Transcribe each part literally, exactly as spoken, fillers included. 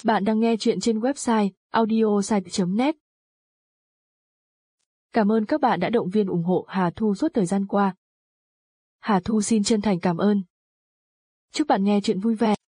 Bạn đang nghe chuyện trên website audiosite chấm net. Cảm ơn các bạn đã động viên ủng hộ Hà Thu suốt thời gian qua. Hà Thu xin chân thành cảm ơn. Chúc bạn nghe chuyện vui vẻ.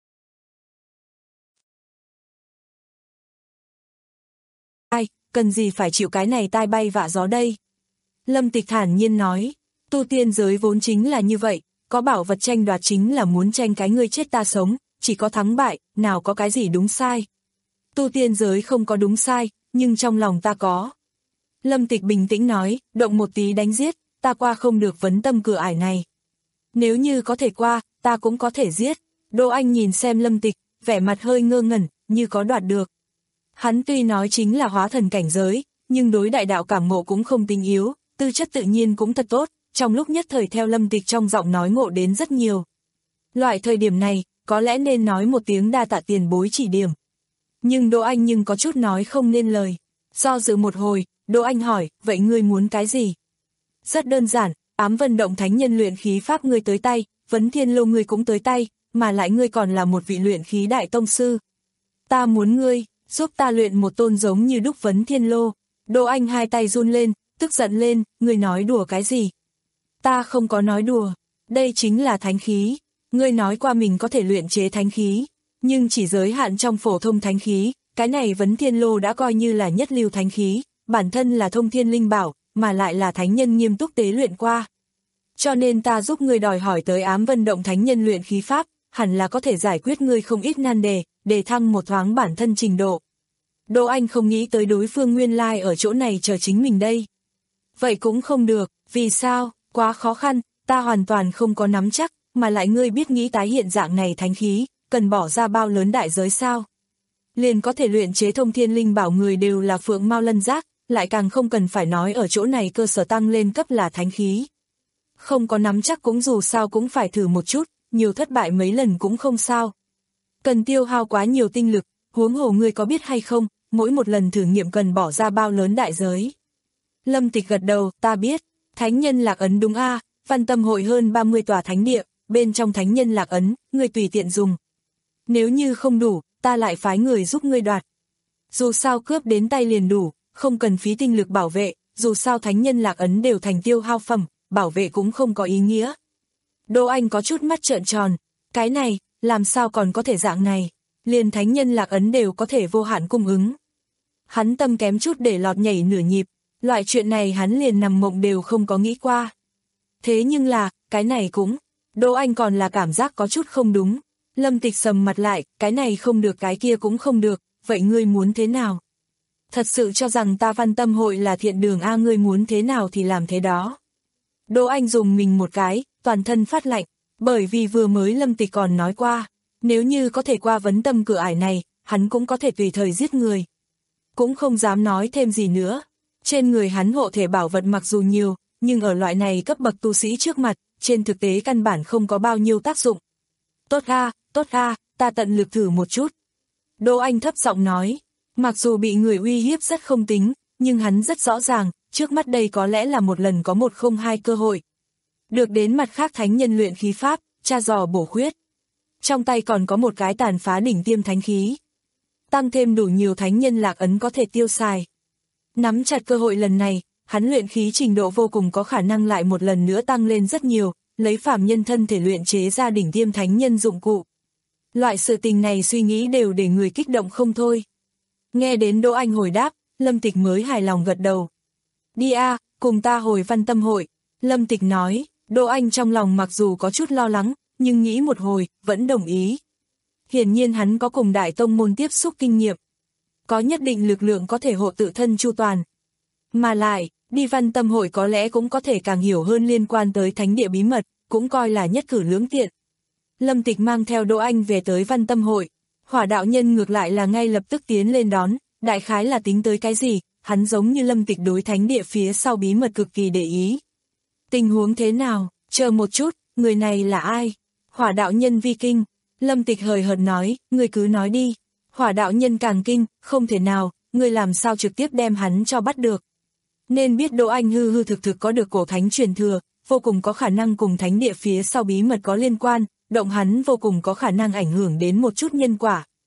Ai, cần gì phải chịu cái này tai bay vạ gió đây? Lâm Tịch thản nhiên nói, tu tiên giới vốn chính là như vậy, có bảo vật tranh đoạt chính là muốn tranh cái ngươi chết ta sống, chỉ có thắng bại, nào có cái gì đúng sai. Tu tiên giới không có đúng sai, nhưng trong lòng ta có. Lâm Tịch bình tĩnh nói, động một tí đánh giết, ta qua không được vấn tâm cửa ải này. Nếu như có thể qua, ta cũng có thể giết. Đỗ Anh nhìn xem Lâm Tịch, vẻ mặt hơi ngơ ngẩn, như có đoạt được. Hắn tuy nói chính là hóa thần cảnh giới, nhưng đối đại đạo cảm ngộ cũng không tinh yếu, tư chất tự nhiên cũng thật tốt, trong lúc nhất thời theo Lâm Tịch trong giọng nói ngộ đến rất nhiều. Loại thời điểm này, có lẽ nên nói một tiếng đa tạ tiền bối chỉ điểm. Nhưng Đỗ Anh nhưng có chút nói không nên lời. Do dự một hồi, Đỗ Anh hỏi, vậy ngươi muốn cái gì? Rất đơn giản, ám vân động thánh nhân luyện khí pháp ngươi tới tay, vấn thiên lô ngươi cũng tới tay, mà lại ngươi còn là một vị luyện khí đại tông sư. Ta muốn ngươi, giúp ta luyện một tôn giống như đúc vấn thiên lô. Đỗ Anh hai tay run lên, tức giận lên, ngươi nói đùa cái gì? Ta không có nói đùa, đây chính là thánh khí. Ngươi nói qua mình có thể luyện chế thánh khí, nhưng chỉ giới hạn trong phổ thông thánh khí, cái này vấn thiên lô đã coi như là nhất lưu thánh khí, bản thân là thông thiên linh bảo, mà lại là thánh nhân nghiêm túc tế luyện qua. Cho nên ta giúp ngươi đòi hỏi tới ám vân động thánh nhân luyện khí pháp, hẳn là có thể giải quyết ngươi không ít nan đề, để thăng một thoáng bản thân trình độ. Đỗ Anh không nghĩ tới đối phương nguyên lai ở chỗ này chờ chính mình đây. Vậy cũng không được, vì sao, quá khó khăn, ta hoàn toàn không có nắm chắc, mà lại ngươi biết nghĩ tái hiện dạng này thánh khí, cần bỏ ra bao lớn đại giới sao? Liền có thể luyện chế thông thiên linh bảo người đều là phượng mao lân giác, lại càng không cần phải nói ở chỗ này cơ sở tăng lên cấp là thánh khí. Không có nắm chắc cũng dù sao cũng phải thử một chút, nhiều thất bại mấy lần cũng không sao. Cần tiêu hao quá nhiều tinh lực, huống hồ ngươi có biết hay không, mỗi một lần thử nghiệm cần bỏ ra bao lớn đại giới. Lâm Tịch gật đầu, ta biết, thánh nhân lạc ấn đúng a, Văn Tâm hội hơn ba mươi tòa thánh địa, bên trong thánh nhân lạc ấn, ngươi tùy tiện dùng. Nếu như không đủ, ta lại phái người giúp ngươi đoạt. Dù sao cướp đến tay liền đủ, không cần phí tinh lực bảo vệ, dù sao thánh nhân lạc ấn đều thành tiêu hao phẩm, bảo vệ cũng không có ý nghĩa. Đỗ Anh có chút mắt trợn tròn, cái này, làm sao còn có thể dạng này, liền thánh nhân lạc ấn đều có thể vô hạn cung ứng. Hắn tâm kém chút để lọt nhảy nửa nhịp, loại chuyện này hắn liền nằm mộng đều không có nghĩ qua. Thế nhưng là, cái này cũng, Đỗ Anh còn là cảm giác có chút không đúng. Lâm Tịch sầm mặt lại, cái này không được cái kia cũng không được, vậy ngươi muốn thế nào? Thật sự cho rằng ta Văn Tâm hội là thiện đường a, ngươi muốn thế nào thì làm thế đó. Đỗ Anh dùng mình một cái, toàn thân phát lạnh, bởi vì vừa mới Lâm Tịch còn nói qua, nếu như có thể qua vấn tâm cửa ải này, hắn cũng có thể tùy thời giết người. Cũng không dám nói thêm gì nữa. Trên người hắn hộ thể bảo vật mặc dù nhiều, nhưng ở loại này cấp bậc tu sĩ trước mặt, trên thực tế căn bản không có bao nhiêu tác dụng. Tốt a, tốt a, ta tận lực thử một chút. Đỗ Anh thấp giọng nói, mặc dù bị người uy hiếp rất không tính, nhưng hắn rất rõ ràng, trước mắt đây có lẽ là một lần có một không hai cơ hội. Được đến mặt khác thánh nhân luyện khí pháp, tra dò bổ khuyết. Trong tay còn có một cái tàn phá đỉnh tiêm thánh khí. Tăng thêm đủ nhiều thánh nhân lạc ấn có thể tiêu xài. Nắm chặt cơ hội lần này, hắn luyện khí trình độ vô cùng có khả năng lại một lần nữa tăng lên rất nhiều, lấy phàm nhân thân thể luyện chế ra đỉnh tiêm thánh nhân dụng cụ. Loại sự tình này suy nghĩ đều để người kích động không thôi. Nghe đến Đỗ Anh hồi đáp, Lâm Tịch mới hài lòng gật đầu. Đi a, cùng ta hồi Văn Tâm hội. Lâm Tịch nói, Đỗ Anh trong lòng mặc dù có chút lo lắng, nhưng nghĩ một hồi, vẫn đồng ý. Hiển nhiên hắn có cùng đại tông môn tiếp xúc kinh nghiệm. Có nhất định lực lượng có thể hộ tự thân chu toàn. Mà lại, đi Văn Tâm hội có lẽ cũng có thể càng hiểu hơn liên quan tới thánh địa bí mật, cũng coi là nhất cử lưỡng tiện. Lâm Tịch mang theo Đỗ Anh về tới Văn Tâm hội, Hỏa đạo nhân ngược lại là ngay lập tức tiến lên đón, đại khái là tính tới cái gì, hắn giống như Lâm Tịch đối thánh địa phía sau bí mật cực kỳ để ý. Tình huống thế nào, chờ một chút, người này là ai? Hỏa đạo nhân vi kinh, Lâm Tịch hời hợt nói, người cứ nói đi. Hỏa đạo nhân càng kinh, không thể nào, người làm sao trực tiếp đem hắn cho bắt được. Nên biết Đỗ Anh hư hư thực thực có được cổ thánh truyền thừa, vô cùng có khả năng cùng thánh địa phía sau bí mật có liên quan, động hắn vô cùng có khả năng ảnh hưởng đến một chút nhân quả.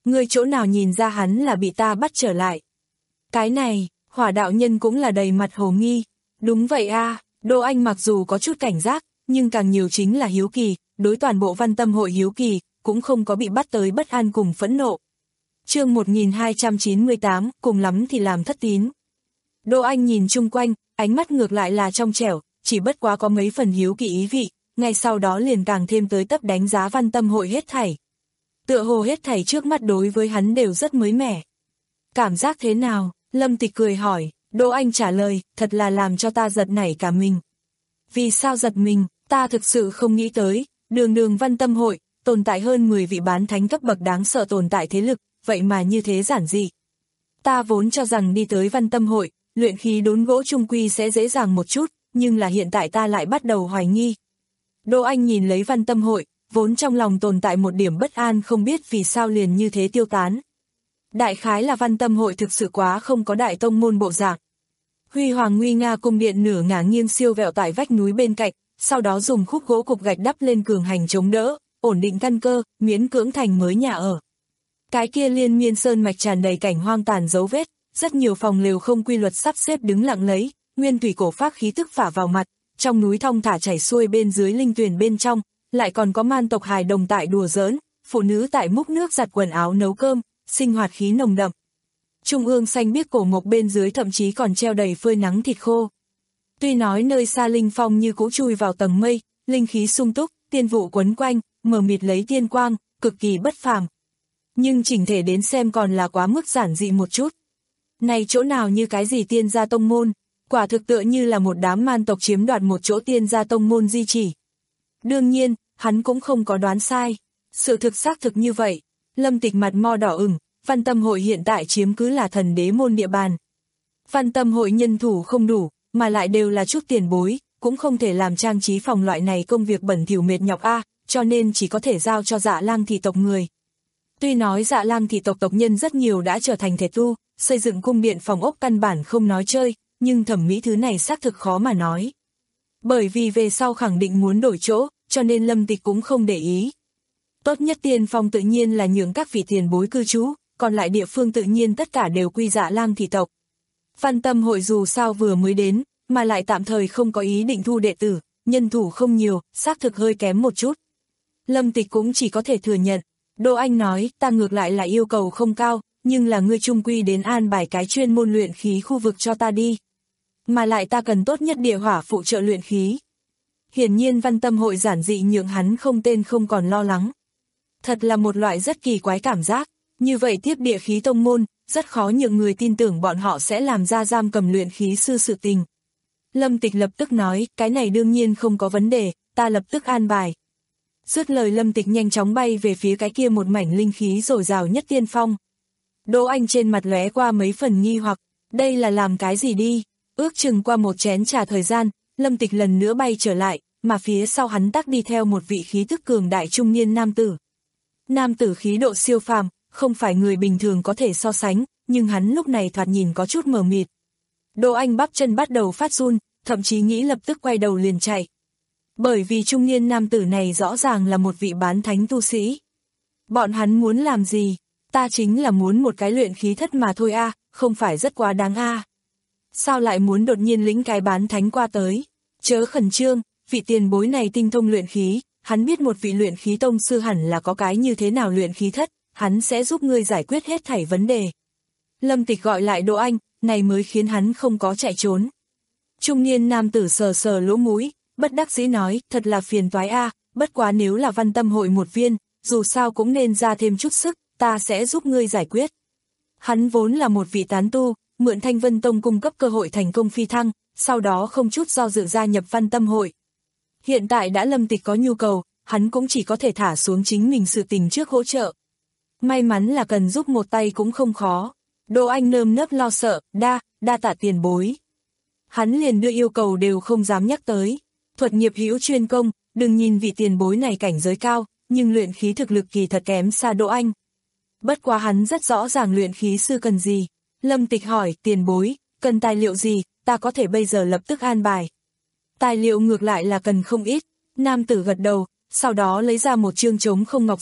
Ngươi chỗ nào nhìn ra hắn là bị ta bắt trở lại? Cái này, Hỏa đạo nhân cũng là đầy mặt hồ nghi. Đúng vậy a, Đỗ Anh mặc dù có chút cảnh giác, nhưng càng nhiều chính là hiếu kỳ, đối toàn bộ Văn Tâm hội hiếu kỳ, cũng không có bị bắt tới bất an cùng phẫn nộ. Chương một nghìn hai trăm chín mươi tám, cùng lắm thì làm thất tín. Đỗ Anh nhìn chung quanh, ánh mắt ngược lại là trong trẻo, chỉ bất quá có mấy phần hiếu kỳ ý vị, ngay sau đó liền càng thêm tới tấp đánh giá Văn Tâm hội hết thảy. Tựa hồ hết thảy trước mắt đối với hắn đều rất mới mẻ. Cảm giác thế nào? Lâm Tịch cười hỏi. Đỗ Anh trả lời, thật là làm cho ta giật nảy cả mình. Vì sao giật mình? Ta thực sự không nghĩ tới, đường đường Văn Tâm hội, tồn tại hơn mười vị bán thánh cấp bậc đáng sợ tồn tại thế lực, vậy mà như thế giản dị. Ta vốn cho rằng đi tới Văn Tâm hội, luyện khí đốn gỗ trung quy sẽ dễ dàng một chút, nhưng là hiện tại ta lại bắt đầu hoài nghi. Đỗ Anh nhìn lấy Văn Tâm hội, vốn trong lòng tồn tại một điểm bất an không biết vì sao liền như thế tiêu tán. Đại khái là Văn Tâm hội thực sự quá không có đại tông môn bộ dạng. Huy hoàng nguy nga cung điện nửa ngả nghiêng siêu vẹo tại vách núi bên cạnh, sau đó dùng khúc gỗ cục gạch đắp lên cường hành chống đỡ, ổn định căn cơ, miễn cưỡng thành mới nhà ở. Cái kia liên miên sơn mạch tràn đầy cảnh hoang tàn dấu vết, rất nhiều phòng lều không quy luật sắp xếp đứng lặng lấy, nguyên thủy cổ phác khí tức phả vào mặt, trong núi thong thả chảy xuôi bên dưới linh tuyền bên trong, lại còn có man tộc hài đồng tại đùa giỡn, phụ nữ tại múc nước giặt quần áo nấu cơm, sinh hoạt khí nồng đậm. Trung ương xanh biếc cổ mộc bên dưới thậm chí còn treo đầy phơi nắng thịt khô. Tuy nói nơi xa linh phong như cũ chui vào tầng mây, linh khí sung túc, tiên vụ quấn quanh, mờ mịt lấy tiên quang, cực kỳ bất phàm. Nhưng chỉnh thể đến xem còn là quá mức giản dị một chút. Này chỗ nào như cái gì tiên gia tông môn, quả thực tựa như là một đám man tộc chiếm đoạt một chỗ tiên gia tông môn di chỉ. Đương nhiên, hắn cũng không có đoán sai. Sự thực xác thực như vậy. Lâm Tịch mặt mo đỏ ửng, Văn Tâm hội hiện tại chiếm cứ là thần đế môn địa bàn. Văn Tâm hội nhân thủ không đủ, mà lại đều là chút tiền bối, cũng không thể làm trang trí phòng loại này công việc bẩn thỉu mệt nhọc a, cho nên chỉ có thể giao cho Dạ Lang thị tộc người. Tuy nói Dạ Lang thị tộc tộc nhân rất nhiều đã trở thành thể tu, xây dựng cung điện phòng ốc căn bản không nói chơi, nhưng thẩm mỹ thứ này xác thực khó mà nói. Bởi vì về sau khẳng định muốn đổi chỗ, cho nên Lâm Tịch cũng không để ý. Tốt nhất tiên phong tự nhiên là nhường các vị tiền bối cư trú, còn lại địa phương tự nhiên tất cả đều quy Dạ Lang thị tộc. Văn Tâm hội dù sao vừa mới đến, mà lại tạm thời không có ý định thu đệ tử, nhân thủ không nhiều, xác thực hơi kém một chút. Lâm Tịch cũng chỉ có thể thừa nhận. Đỗ Anh nói, ta ngược lại là yêu cầu không cao, nhưng là ngươi trung quy đến an bài cái chuyên môn luyện khí khu vực cho ta đi. Mà lại ta cần tốt nhất địa hỏa phụ trợ luyện khí. Hiển nhiên Văn Tâm hội giản dị nhượng hắn không tên không còn lo lắng. Thật là một loại rất kỳ quái cảm giác, như vậy tiếp địa khí tông môn, rất khó nhượng người tin tưởng bọn họ sẽ làm ra giam cầm luyện khí sư sự tình. Lâm Tịch lập tức nói, cái này đương nhiên không có vấn đề, ta lập tức an bài. Dứt lời Lâm Tịch nhanh chóng bay về phía cái kia một mảnh linh khí dồi dào nhất tiên phong. Đỗ Anh trên mặt lóe qua mấy phần nghi hoặc, đây là làm cái gì đi? Ước chừng qua một chén trà thời gian, Lâm Tịch lần nữa bay trở lại, mà phía sau hắn tắc đi theo một vị khí tức cường đại trung niên nam tử. Nam tử khí độ siêu phàm, không phải người bình thường có thể so sánh, nhưng hắn lúc này thoạt nhìn có chút mờ mịt. Đỗ Anh bắp chân bắt đầu phát run, thậm chí nghĩ lập tức quay đầu liền chạy. Bởi vì trung niên nam tử này rõ ràng là một vị bán thánh tu sĩ. Bọn hắn muốn làm gì? Ta chính là muốn một cái luyện khí thất mà thôi a, không phải rất quá đáng a. Sao lại muốn đột nhiên lĩnh cái bán thánh qua tới? Chớ khẩn trương, vị tiền bối này tinh thông luyện khí, hắn biết một vị luyện khí tông sư hẳn là có cái như thế nào luyện khí thất, hắn sẽ giúp ngươi giải quyết hết thảy vấn đề. Lâm Tịch gọi lại Đỗ Anh, này mới khiến hắn không có chạy trốn. Trung niên nam tử sờ sờ lỗ mũi, bất đắc dĩ nói, thật là phiền toái a, bất quá nếu là Văn Tâm hội một viên, dù sao cũng nên ra thêm chút sức, ta sẽ giúp ngươi giải quyết. Hắn vốn là một vị tán tu, mượn Thanh Vân Tông cung cấp cơ hội thành công phi thăng, sau đó không chút do dự gia nhập Văn Tâm hội. Hiện tại đã Lâm Tịch có nhu cầu, hắn cũng chỉ có thể thả xuống chính mình sự tình trước hỗ trợ. May mắn là cần giúp một tay cũng không khó. Đỗ Anh nơm nớp lo sợ, đa, đa tạ tiền bối. Hắn liền đưa yêu cầu đều không dám nhắc tới. Thuật nghiệp hữu chuyên công, đừng nhìn vị tiền bối này cảnh giới cao, nhưng luyện khí thực lực kỳ thật kém xa Đỗ Anh. Bất quá hắn rất rõ ràng luyện khí sư cần gì. Lâm Tịch hỏi, tiền bối, cần tài liệu gì, ta có thể bây giờ lập tức an bài. Tài liệu ngược lại là cần không ít. Nam tử gật đầu, sau đó lấy ra một chương trống không ngọc giản,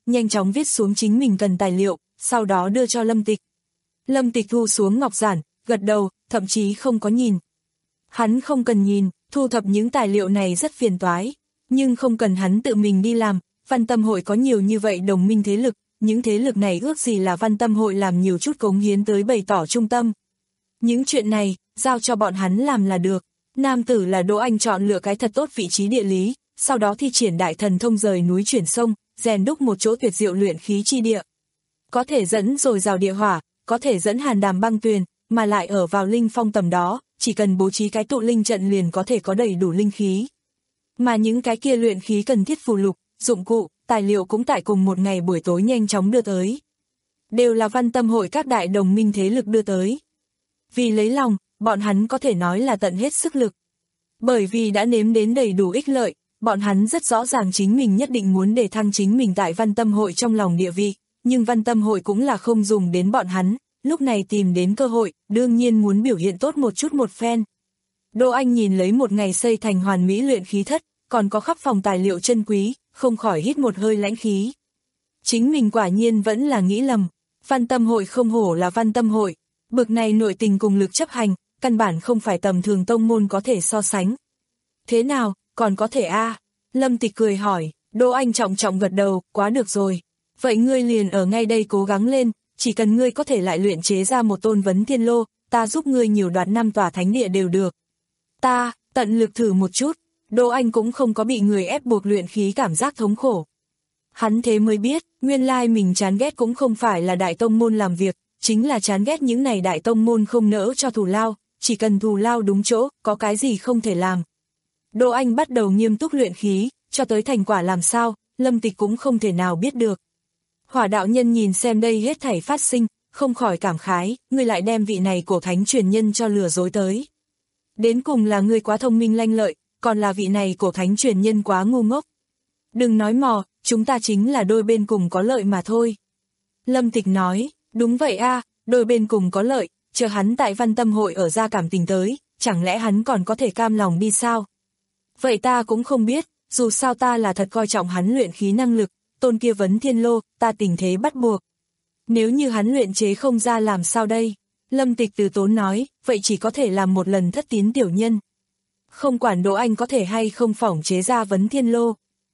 nhanh chóng viết xuống chính mình cần tài liệu, sau đó đưa cho Lâm Tịch. Lâm Tịch thu xuống ngọc giản, gật đầu, thậm chí không có nhìn. Hắn không cần nhìn, thu thập những tài liệu này rất phiền toái, nhưng không cần hắn tự mình đi làm, Văn Tâm Hội có nhiều như vậy đồng minh thế lực, những thế lực này ước gì là Văn Tâm Hội làm nhiều chút cống hiến tới bày tỏ trung tâm. Những chuyện này, giao cho bọn hắn làm là được. Nam tử là Đỗ Anh chọn lựa cái thật tốt vị trí địa lý, sau đó thi triển đại thần thông rời núi chuyển sông, rèn đúc một chỗ tuyệt diệu luyện khí chi địa. Có thể dẫn dồi dào địa hỏa, có thể dẫn hàn đàm băng tuyền, mà lại ở vào linh phong tầm đó, chỉ cần bố trí cái tụ linh trận liền có thể có đầy đủ linh khí. Mà những cái kia luyện khí cần thiết phù lục, dụng cụ, tài liệu cũng tại cùng một ngày buổi tối nhanh chóng đưa tới. Đều là Văn Tâm Hội các đại đồng minh thế lực đưa tới. Vì lấy lòng, bọn hắn có thể nói là tận hết sức lực. Bởi vì đã nếm đến đầy đủ ích lợi, bọn hắn rất rõ ràng chính mình nhất định muốn đề thăng chính mình tại Văn Tâm Hội trong lòng địa vị, nhưng Văn Tâm Hội cũng là không dùng đến bọn hắn, lúc này tìm đến cơ hội, đương nhiên muốn biểu hiện tốt một chút một phen. Đỗ Anh nhìn lấy một ngày xây thành hoàn mỹ luyện khí thất, còn có khắp phòng tài liệu chân quý, không khỏi hít một hơi lãnh khí. Chính mình quả nhiên vẫn là nghĩ lầm, Văn Tâm Hội không hổ là Văn Tâm Hội, bực này nội tình cùng lực chấp hành, căn bản không phải tầm thường tông môn có thể so sánh. Thế nào, còn có thể a? À? Lâm Tịch cười hỏi, Đỗ Anh trọng trọng gật đầu, quá được rồi. Vậy ngươi liền ở ngay đây cố gắng lên, chỉ cần ngươi có thể lại luyện chế ra một tôn vấn thiên lô, ta giúp ngươi nhiều đoạt năm tòa thánh địa đều được. Ta, tận lực thử một chút, Đỗ Anh cũng không có bị người ép buộc luyện khí cảm giác thống khổ. Hắn thế mới biết, nguyên lai mình chán ghét cũng không phải là đại tông môn làm việc, chính là chán ghét những này đại tông môn không nỡ cho thù lao, chỉ cần thù lao đúng chỗ, có cái gì không thể làm. Đỗ Anh bắt đầu nghiêm túc luyện khí, cho tới thành quả làm sao, Lâm Tịch cũng không thể nào biết được. Hỏa đạo nhân nhìn xem đây hết thảy phát sinh, không khỏi cảm khái, ngươi lại đem vị này cổ thánh truyền nhân cho lừa dối tới. Đến cùng là ngươi quá thông minh lanh lợi, còn là vị này cổ thánh truyền nhân quá ngu ngốc. Đừng nói mò, chúng ta chính là đôi bên cùng có lợi mà thôi. Lâm Tịch nói, đúng vậy a, đôi bên cùng có lợi, chờ hắn tại Văn Tâm Hội ở ra cảm tình tới, chẳng lẽ hắn còn có thể cam lòng đi sao? Vậy ta cũng không biết, dù sao ta là thật coi trọng hắn luyện khí năng lực, tôn kia vấn thiên lô, ta tình thế bắt buộc. Nếu như hắn luyện chế không ra làm sao đây? Lâm Tịch từ tốn nói, vậy chỉ có thể làm một lần thất tín tiểu nhân. Không quản Đỗ Anh có thể hay không phỏng chế ra vấn thiên lô.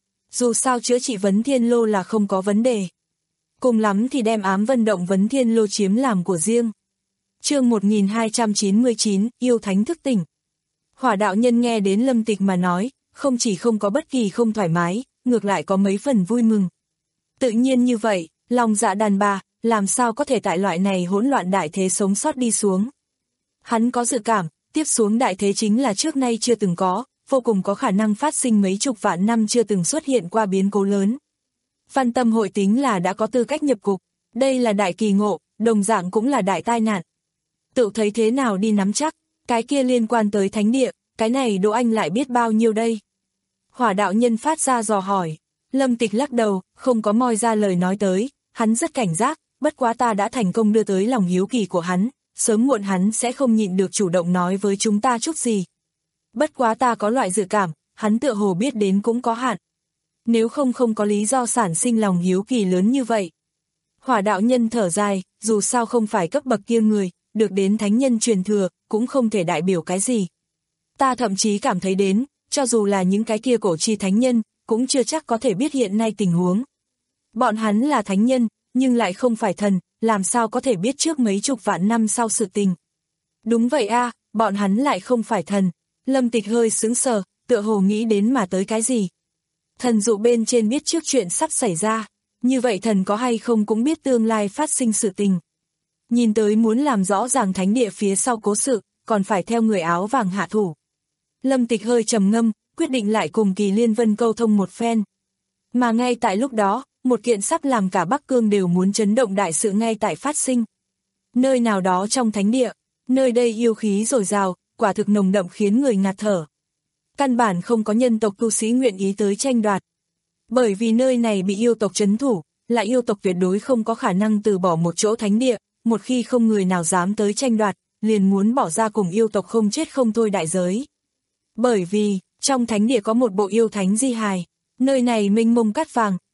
Dù sao chữa trị vấn thiên lô là không có vấn đề. Cùng lắm thì đem ám vân động vấn thiên lô chiếm làm của riêng. Chương một nghìn hai trăm chín mươi chín, yêu thánh thức tỉnh. Hỏa đạo nhân nghe đến Lâm Tịch mà nói, không chỉ không có bất kỳ không thoải mái, ngược lại có mấy phần vui mừng. Tự nhiên như vậy, lòng dạ đàn bà, làm sao có thể tại loại này hỗn loạn đại thế sống sót đi xuống. Hắn có dự cảm, tiếp xuống đại thế chính là trước nay chưa từng có, vô cùng có khả năng phát sinh mấy chục vạn năm chưa từng xuất hiện qua biến cố lớn. Văn Tâm Hội tính là đã có tư cách nhập cục, đây là đại kỳ ngộ, đồng dạng cũng là đại tai nạn. Tự thấy thế nào đi nắm chắc, cái kia liên quan tới thánh địa, cái này Đỗ Anh lại biết bao nhiêu đây. Hỏa đạo nhân phát ra dò hỏi, Lâm Tịch lắc đầu, không có moi ra lời nói tới, hắn rất cảnh giác, bất quá ta đã thành công đưa tới lòng hiếu kỳ của hắn, sớm muộn hắn sẽ không nhịn được chủ động nói với chúng ta chút gì. Bất quá ta có loại dự cảm, hắn tựa hồ biết đến cũng có hạn. Nếu không không có lý do sản sinh lòng hiếu kỳ lớn như vậy. Hỏa đạo nhân thở dài, dù sao không phải cấp bậc kia người, được đến thánh nhân truyền thừa, cũng không thể đại biểu cái gì. Ta thậm chí cảm thấy đến, cho dù là những cái kia cổ chi thánh nhân, cũng chưa chắc có thể biết hiện nay tình huống. Bọn hắn là thánh nhân, nhưng lại không phải thần, làm sao có thể biết trước mấy chục vạn năm sau sự tình. Đúng vậy a, bọn hắn lại không phải thần. Lâm Tịch hơi sững sờ, tựa hồ nghĩ đến mà tới cái gì. Thần dụ bên trên biết trước chuyện sắp xảy ra, như vậy thần có hay không cũng biết tương lai phát sinh sự tình. Nhìn tới muốn làm rõ ràng thánh địa phía sau cố sự, còn phải theo người áo vàng hạ thủ. Lâm Tịch hơi trầm ngâm, quyết định lại cùng Kỳ Liên Vân câu thông một phen. Mà ngay tại lúc đó, một kiện sắp làm cả Bắc Cương đều muốn chấn động đại sự ngay tại phát sinh. Nơi nào đó trong thánh địa, nơi đây yêu khí dồi dào, quả thực nồng đậm khiến người ngạt thở. Căn bản không có nhân tộc tu sĩ nguyện ý tới tranh đoạt. Bởi vì nơi này bị yêu tộc trấn thủ, lại yêu tộc tuyệt đối không có khả năng từ bỏ một chỗ thánh địa, một khi không người nào dám tới tranh đoạt, liền muốn bỏ ra cùng yêu tộc không chết không thôi đại giới. Bởi vì, trong thánh địa có một bộ yêu thánh di hài, nơi này mênh mông cát vàng,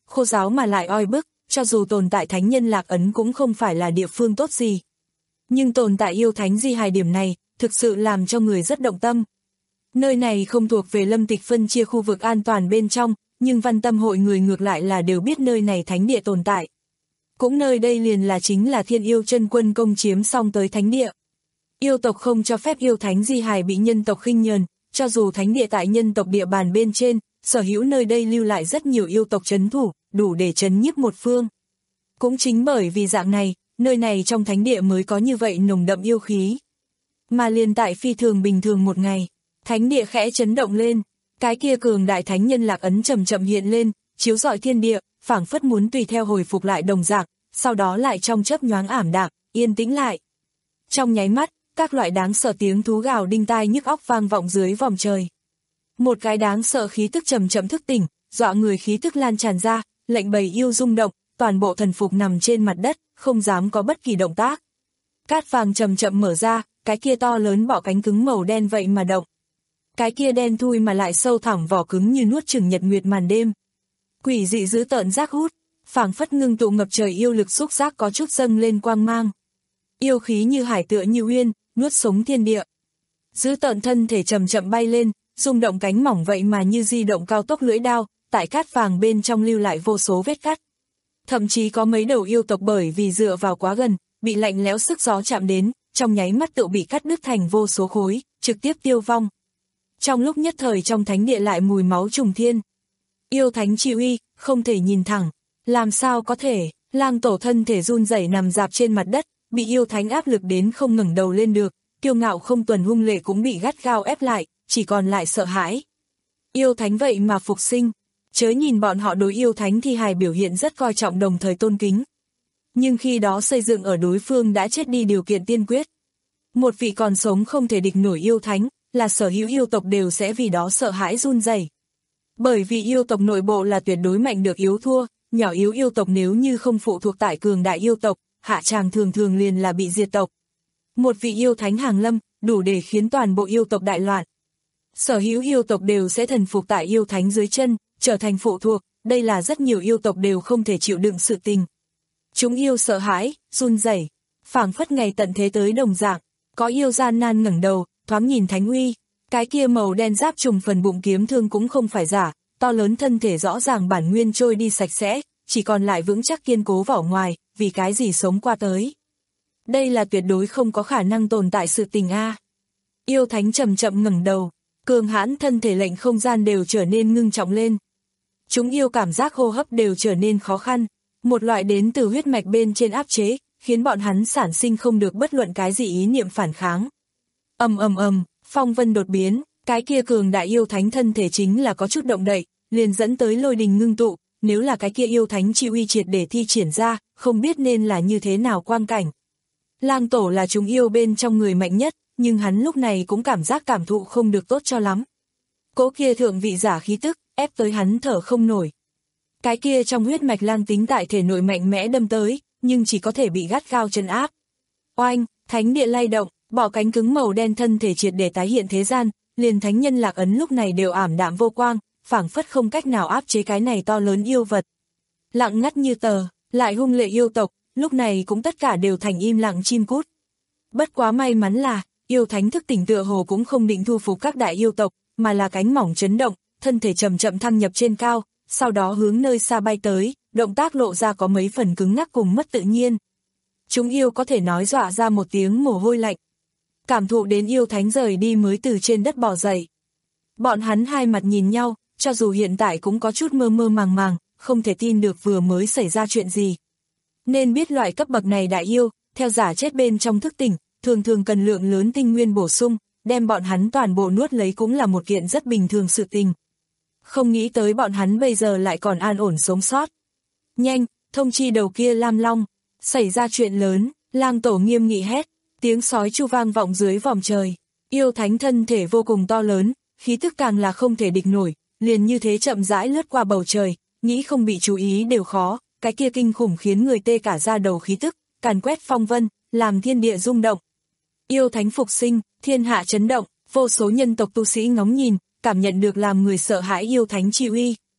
khô ráo mà lại oi bức, cho dù tồn tại thánh nhân lạc ấn cũng không phải là địa phương tốt gì. Nhưng tồn tại yêu thánh di hài điểm này, thực sự làm cho người rất động tâm. Nơi này không thuộc về Lâm Tịch phân chia khu vực an toàn bên trong, nhưng văn tâm hội người ngược lại là đều biết nơi này thánh địa tồn tại. Cũng nơi đây liền là chính là Thiên Yêu Chân Quân công chiếm xong tới thánh địa. Yêu tộc không cho phép yêu thánh di hài bị nhân tộc khinh nhờn, cho dù thánh địa tại nhân tộc địa bàn bên trên, sở hữu nơi đây lưu lại rất nhiều yêu tộc trấn thủ, đủ để trấn nhiếp một phương. Cũng chính bởi vì dạng này, nơi này trong thánh địa mới có như vậy nồng đậm yêu khí. Mà liền tại phi thường bình thường một ngày, thánh địa khẽ chấn động lên, cái kia cường đại thánh nhân lạc ấn chậm chậm hiện lên, chiếu rọi thiên địa, phảng phất muốn tùy theo hồi phục lại đồng dạng, sau đó lại trong chớp nhoáng ảm đạm, yên tĩnh lại. Trong nháy mắt, các loại đáng sợ tiếng thú gào đinh tai nhức óc vang vọng dưới vòm trời. Một cái đáng sợ khí tức chậm chậm thức tỉnh, dọa người khí tức lan tràn ra, lệnh bầy yêu rung động, toàn bộ thần phục nằm trên mặt đất, không dám có bất kỳ động tác. Cát vàng chậm chậm mở ra, cái kia to lớn bọ cánh cứng màu đen vậy mà động. Cái kia đen thui mà lại sâu thẳm vỏ cứng như nuốt chửng nhật nguyệt màn đêm. Quỷ dị dữ tợn giác hút, phảng phất ngưng tụ ngập trời yêu lực xúc giác có chút dâng lên quang mang. Yêu khí như hải tựa như uyên, nuốt sống thiên địa. Dữ tợn thân thể chậm chậm bay lên, rung động cánh mỏng vậy mà như di động cao tốc lưỡi đao, tại cát vàng bên trong lưu lại vô số vết cắt. Thậm chí có mấy đầu yêu tộc bởi vì dựa vào quá gần, bị lạnh lẽo sức gió chạm đến, trong nháy mắt tự bị cắt đứt thành vô số khối, trực tiếp tiêu vong. Trong lúc nhất thời trong thánh địa lại mùi máu trùng thiên. Yêu thánh chi uy, không thể nhìn thẳng. Làm sao có thể, Lang Tổ thân thể run rẩy nằm dạp trên mặt đất, bị yêu thánh áp lực đến không ngẩng đầu lên được, kiêu ngạo không tuần hung lệ cũng bị gắt gao ép lại, chỉ còn lại sợ hãi. Yêu thánh vậy mà phục sinh, chớ nhìn bọn họ đối yêu thánh thi hài biểu hiện rất coi trọng đồng thời tôn kính. Nhưng khi đó xây dựng ở đối phương đã chết đi điều kiện tiên quyết. Một vị còn sống không thể địch nổi yêu thánh, là sở hữu yêu tộc đều sẽ vì đó sợ hãi run rẩy. Bởi vì yêu tộc nội bộ là tuyệt đối mạnh được yếu thua, nhỏ yếu yêu tộc nếu như không phụ thuộc tại cường đại yêu tộc, hạ tràng thường thường liền là bị diệt tộc. Một vị yêu thánh hàng lâm, đủ để khiến toàn bộ yêu tộc đại loạn. Sở hữu yêu tộc đều sẽ thần phục tại yêu thánh dưới chân, trở thành phụ thuộc, đây là rất nhiều yêu tộc đều không thể chịu đựng sự tình. Chúng yêu sợ hãi, run rẩy, phảng phất ngày tận thế tới đồng dạng, có yêu gian nan ngẩng đầu, thoáng nhìn thánh uy, cái kia màu đen giáp trùng phần bụng kiếm thương cũng không phải giả, to lớn thân thể rõ ràng bản nguyên trôi đi sạch sẽ, chỉ còn lại vững chắc kiên cố vỏ ngoài, vì cái gì sống qua tới. Đây là tuyệt đối không có khả năng tồn tại sự tình a. Yêu thánh chậm chậm ngẩng đầu, cường hãn thân thể lệnh không gian đều trở nên ngưng trọng lên. Chúng yêu cảm giác hô hấp đều trở nên khó khăn, một loại đến từ huyết mạch bên trên áp chế, khiến bọn hắn sản sinh không được bất luận cái gì ý niệm phản kháng. Ầm ầm ầm, phong vân đột biến, cái kia cường đại yêu thánh thân thể chính là có chút động đậy, liền dẫn tới lôi đình ngưng tụ, nếu là cái kia yêu thánh chi uy triệt để thi triển ra, không biết nên là như thế nào quang cảnh. Lang Tổ là chúng yêu bên trong người mạnh nhất, nhưng hắn lúc này cũng cảm giác cảm thụ không được tốt cho lắm. Cỗ kia thượng vị giả khí tức, ép tới hắn thở không nổi. Cái kia trong huyết mạch lang tính tại thể nội mạnh mẽ đâm tới, nhưng chỉ có thể bị gắt gao trấn áp. Oanh, thánh địa lay động, bỏ cánh cứng màu đen thân thể triệt để tái hiện thế gian, liền thánh nhân lạc ấn lúc này đều ảm đạm vô quang, phảng phất không cách nào áp chế cái này to lớn yêu vật. Lặng ngắt như tờ, lại hung lệ yêu tộc, lúc này cũng tất cả đều thành im lặng chim cút. Bất quá may mắn là, yêu thánh thức tỉnh tựa hồ cũng không định thu phục các đại yêu tộc, mà là cánh mỏng chấn động, thân thể chậm chậm thăng nhập trên cao, sau đó hướng nơi xa bay tới, động tác lộ ra có mấy phần cứng ngắc cùng mất tự nhiên. Chúng yêu có thể nói dọa ra một tiếng mồ hôi lạnh. Cảm thụ đến yêu thánh rời đi mới từ trên đất bò dậy. Bọn hắn hai mặt nhìn nhau, cho dù hiện tại cũng có chút mơ mơ màng màng, không thể tin được vừa mới xảy ra chuyện gì. Nên biết loại cấp bậc này đại yêu, theo giả chết bên trong thức tỉnh, thường thường cần lượng lớn tinh nguyên bổ sung, đem bọn hắn toàn bộ nuốt lấy cũng là một kiện rất bình thường sự tình. Không nghĩ tới bọn hắn bây giờ lại còn an ổn sống sót. Nhanh, thông chi đầu kia Lam Long, xảy ra chuyện lớn, Lang Tổ nghiêm nghị hét, tiếng sói chu vang vọng dưới vòm trời. Yêu thánh thân thể vô cùng to lớn, khí tức càng là không thể địch nổi, liền như thế chậm rãi lướt qua bầu trời, nghĩ không bị chú ý đều khó, cái kia kinh khủng khiến người tê cả da đầu khí tức, càn quét phong vân, làm thiên địa rung động. Yêu thánh phục sinh, thiên hạ chấn động, vô số nhân tộc tu sĩ ngóng nhìn, cảm nhận được làm người sợ hãi yêu thánh chi uy.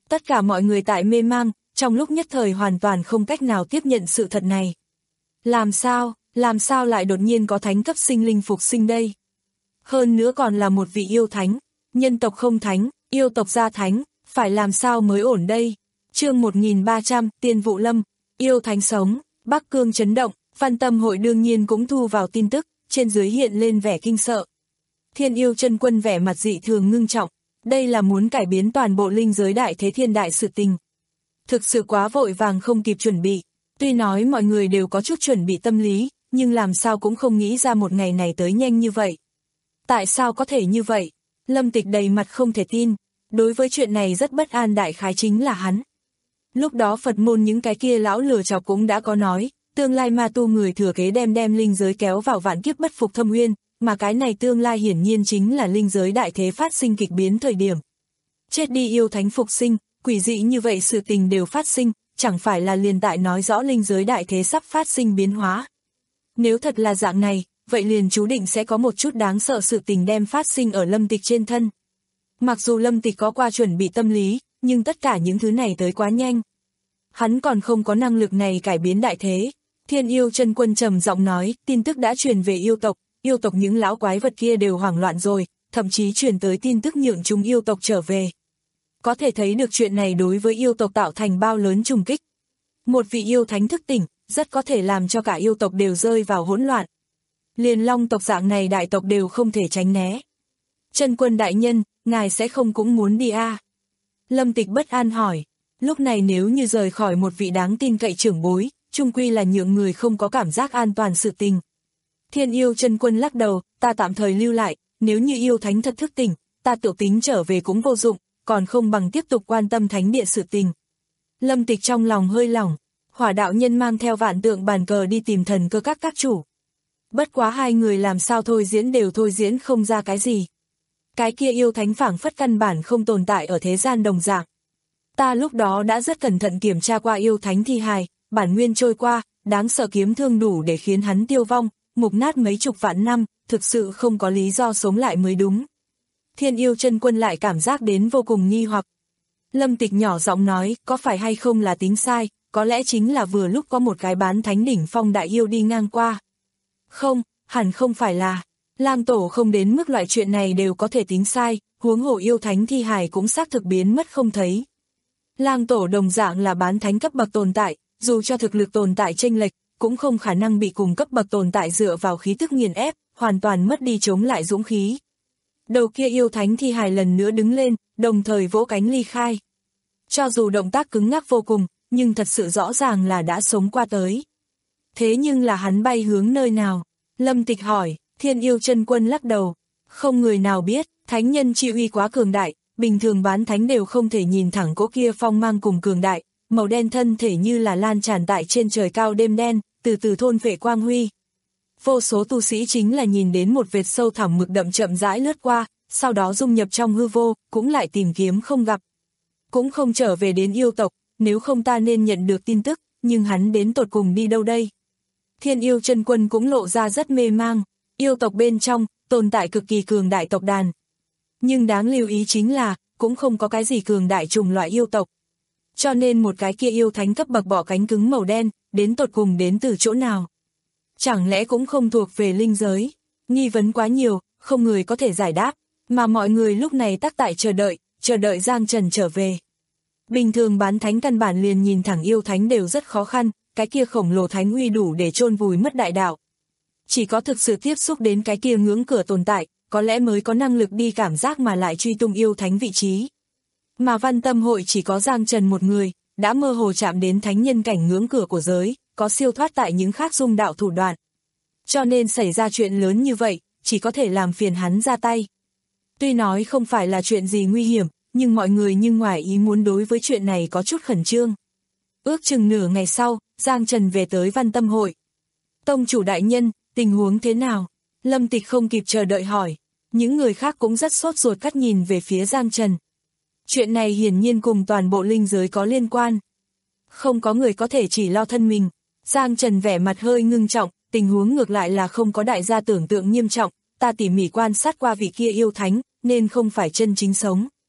Tất cả mọi người tại mê mang, trong lúc nhất thời hoàn toàn không cách nào tiếp nhận sự thật này. Làm sao, làm sao lại đột nhiên có thánh cấp sinh linh phục sinh đây? Hơn nữa còn là một vị yêu thánh, nhân tộc không thánh, yêu tộc ra thánh, phải làm sao mới ổn đây? Chương một nghìn ba trăm, Tiên Vụ Lâm, yêu thánh sống, Bắc Cương chấn động, Văn Tâm Hội đương nhiên cũng thu vào tin tức, trên dưới hiện lên vẻ kinh sợ. Thiên Yêu Chân Quân vẻ mặt dị thường ngưng trọng, đây là muốn cải biến toàn bộ linh giới đại thế thiên đại sự tình. Thực sự quá vội vàng không kịp chuẩn bị, tuy nói mọi người đều có chút chuẩn bị tâm lý, nhưng làm sao cũng không nghĩ ra một ngày này tới nhanh như vậy. Tại sao có thể như vậy? Lâm Tịch đầy mặt không thể tin, đối với chuyện này rất bất an, đại khái chính là hắn. Lúc đó Phật môn những cái kia lão lừa chọc cũng đã có nói, tương lai ma tu người thừa kế đem đem linh giới kéo vào vạn kiếp bất phục thâm uyên, mà cái này tương lai hiển nhiên chính là linh giới đại thế phát sinh kịch biến thời điểm. Chết đi yêu thánh phục sinh, quỷ dị như vậy sự tình đều phát sinh, chẳng phải là liền tại nói rõ linh giới đại thế sắp phát sinh biến hóa. Nếu thật là dạng này, vậy liền chú định sẽ có một chút đáng sợ sự tình đem phát sinh ở Lâm Tịch trên thân. Mặc dù Lâm Tịch có qua chuẩn bị tâm lý, nhưng tất cả những thứ này tới quá nhanh. Hắn còn không có năng lực này cải biến đại thế. Thiên Yêu Chân Quân trầm giọng nói, tin tức đã truyền về yêu tộc, yêu tộc những lão quái vật kia đều hoảng loạn rồi, thậm chí truyền tới tin tức nhượng chúng yêu tộc trở về. Có thể thấy được chuyện này đối với yêu tộc tạo thành bao lớn trùng kích. Một vị yêu thánh thức tỉnh, rất có thể làm cho cả yêu tộc đều rơi vào hỗn loạn. Liền Long tộc dạng này đại tộc đều không thể tránh né. Chân Quân đại nhân, ngài sẽ không cũng muốn đi à? Lâm Tịch bất an hỏi, lúc này nếu như rời khỏi một vị đáng tin cậy trưởng bối, chung quy là nhượng người không có cảm giác an toàn sự tình. Thiên Yêu Chân Quân lắc đầu, ta tạm thời lưu lại, nếu như yêu thánh thật thức tỉnh, ta tự tính trở về cũng vô dụng, còn không bằng tiếp tục quan tâm thánh địa sự tình. Lâm Tịch trong lòng hơi lỏng, Hỏa đạo nhân mang theo vạn tượng bàn cờ đi tìm thần cơ các các chủ. Bất quá hai người làm sao thôi diễn đều thôi diễn không ra cái gì. Cái kia yêu thánh phảng phất căn bản không tồn tại ở thế gian đồng dạng. Ta lúc đó đã rất cẩn thận kiểm tra qua yêu thánh thi hài, bản nguyên trôi qua, đáng sợ kiếm thương đủ để khiến hắn tiêu vong, mục nát mấy chục vạn năm, thực sự không có lý do sống lại mới đúng. Thiên Yêu Chân Quân lại cảm giác đến vô cùng nghi hoặc. Lâm Tịch nhỏ giọng nói, có phải hay không là tính sai, có lẽ chính là vừa lúc có một cái bán thánh đỉnh phong đại yêu đi ngang qua. Không, hẳn không phải là. Lang Tổ không đến mức loại chuyện này đều có thể tính sai, huống hồ yêu thánh thi hài cũng xác thực biến mất không thấy. Lang Tổ đồng dạng là bán thánh cấp bậc tồn tại, dù cho thực lực tồn tại chênh lệch, cũng không khả năng bị cùng cấp bậc tồn tại dựa vào khí tức nghiền ép, hoàn toàn mất đi chống lại dũng khí. Đầu kia yêu thánh thi hài lần nữa đứng lên, đồng thời vỗ cánh ly khai. Cho dù động tác cứng ngắc vô cùng, nhưng thật sự rõ ràng là đã sống qua tới. Thế nhưng là hắn bay hướng nơi nào? Lâm Tịch hỏi. Thiên Yêu Chân Quân lắc đầu. Không người nào biết, thánh nhân chi uy quá cường đại, bình thường bán thánh đều không thể nhìn thẳng cỗ kia phong mang cùng cường đại, màu đen thân thể như là lan tràn tại trên trời cao đêm đen, từ từ thôn vệ quang huy. Vô số tu sĩ chính là nhìn đến một vệt sâu thẳm mực đậm chậm rãi lướt qua, sau đó dung nhập trong hư vô, cũng lại tìm kiếm không gặp. Cũng không trở về đến yêu tộc, nếu không ta nên nhận được tin tức, nhưng hắn đến tột cùng đi đâu đây? Thiên Yêu Chân Quân cũng lộ ra rất mê mang, yêu tộc bên trong, tồn tại cực kỳ cường đại tộc đàn. Nhưng đáng lưu ý chính là, cũng không có cái gì cường đại trùng loại yêu tộc. Cho nên một cái kia yêu thánh cấp bậc bỏ cánh cứng màu đen, đến tột cùng đến từ chỗ nào? Chẳng lẽ cũng không thuộc về linh giới? Nghi vấn quá nhiều, không người có thể giải đáp, mà mọi người lúc này tắc tại chờ đợi, chờ đợi Giang Trần trở về. Bình thường bán thánh căn bản liền nhìn thẳng yêu thánh đều rất khó khăn, cái kia khổng lồ thánh uy đủ để chôn vùi mất đại đạo. Chỉ có thực sự tiếp xúc đến cái kia ngưỡng cửa tồn tại, có lẽ mới có năng lực đi cảm giác mà lại truy tung yêu thánh vị trí. Mà Văn Tâm Hội chỉ có Giang Trần một người, đã mơ hồ chạm đến thánh nhân cảnh ngưỡng cửa của giới, có siêu thoát tại những khác dung đạo thủ đoạn. Cho nên xảy ra chuyện lớn như vậy, chỉ có thể làm phiền hắn ra tay. Tuy nói không phải là chuyện gì nguy hiểm, nhưng mọi người nhưng ngoài ý muốn đối với chuyện này có chút khẩn trương. Ước chừng nửa ngày sau, Giang Trần về tới Văn Tâm Hội. Tông chủ đại nhân, tình huống thế nào? Lâm Tịch không kịp chờ đợi hỏi. Những người khác cũng rất sốt ruột cắt nhìn về phía Giang Trần. Chuyện này hiển nhiên cùng toàn bộ linh giới có liên quan. Không có người có thể chỉ lo thân mình. Giang Trần vẻ mặt hơi ngưng trọng, tình huống ngược lại là không có đại gia tưởng tượng nghiêm trọng, ta tỉ mỉ quan sát qua vị kia yêu thánh, nên không phải chân chính sống.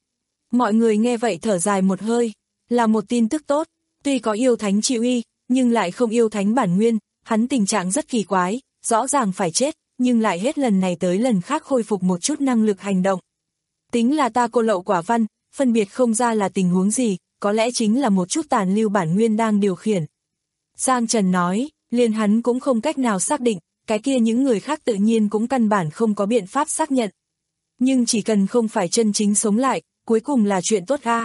Mọi người nghe vậy thở dài một hơi, là một tin tức tốt, tuy có yêu thánh trị uy, nhưng lại không yêu thánh bản nguyên, hắn tình trạng rất kỳ quái, rõ ràng phải chết, nhưng lại hết lần này tới lần khác khôi phục một chút năng lực hành động. Tính là ta cô lậu quả văn, phân biệt không ra là tình huống gì, có lẽ chính là một chút tàn lưu bản nguyên đang điều khiển. Giang Trần nói, liền hắn cũng không cách nào xác định, cái kia những người khác tự nhiên cũng căn bản không có biện pháp xác nhận. Nhưng chỉ cần không phải chân chính sống lại, cuối cùng là chuyện tốt a.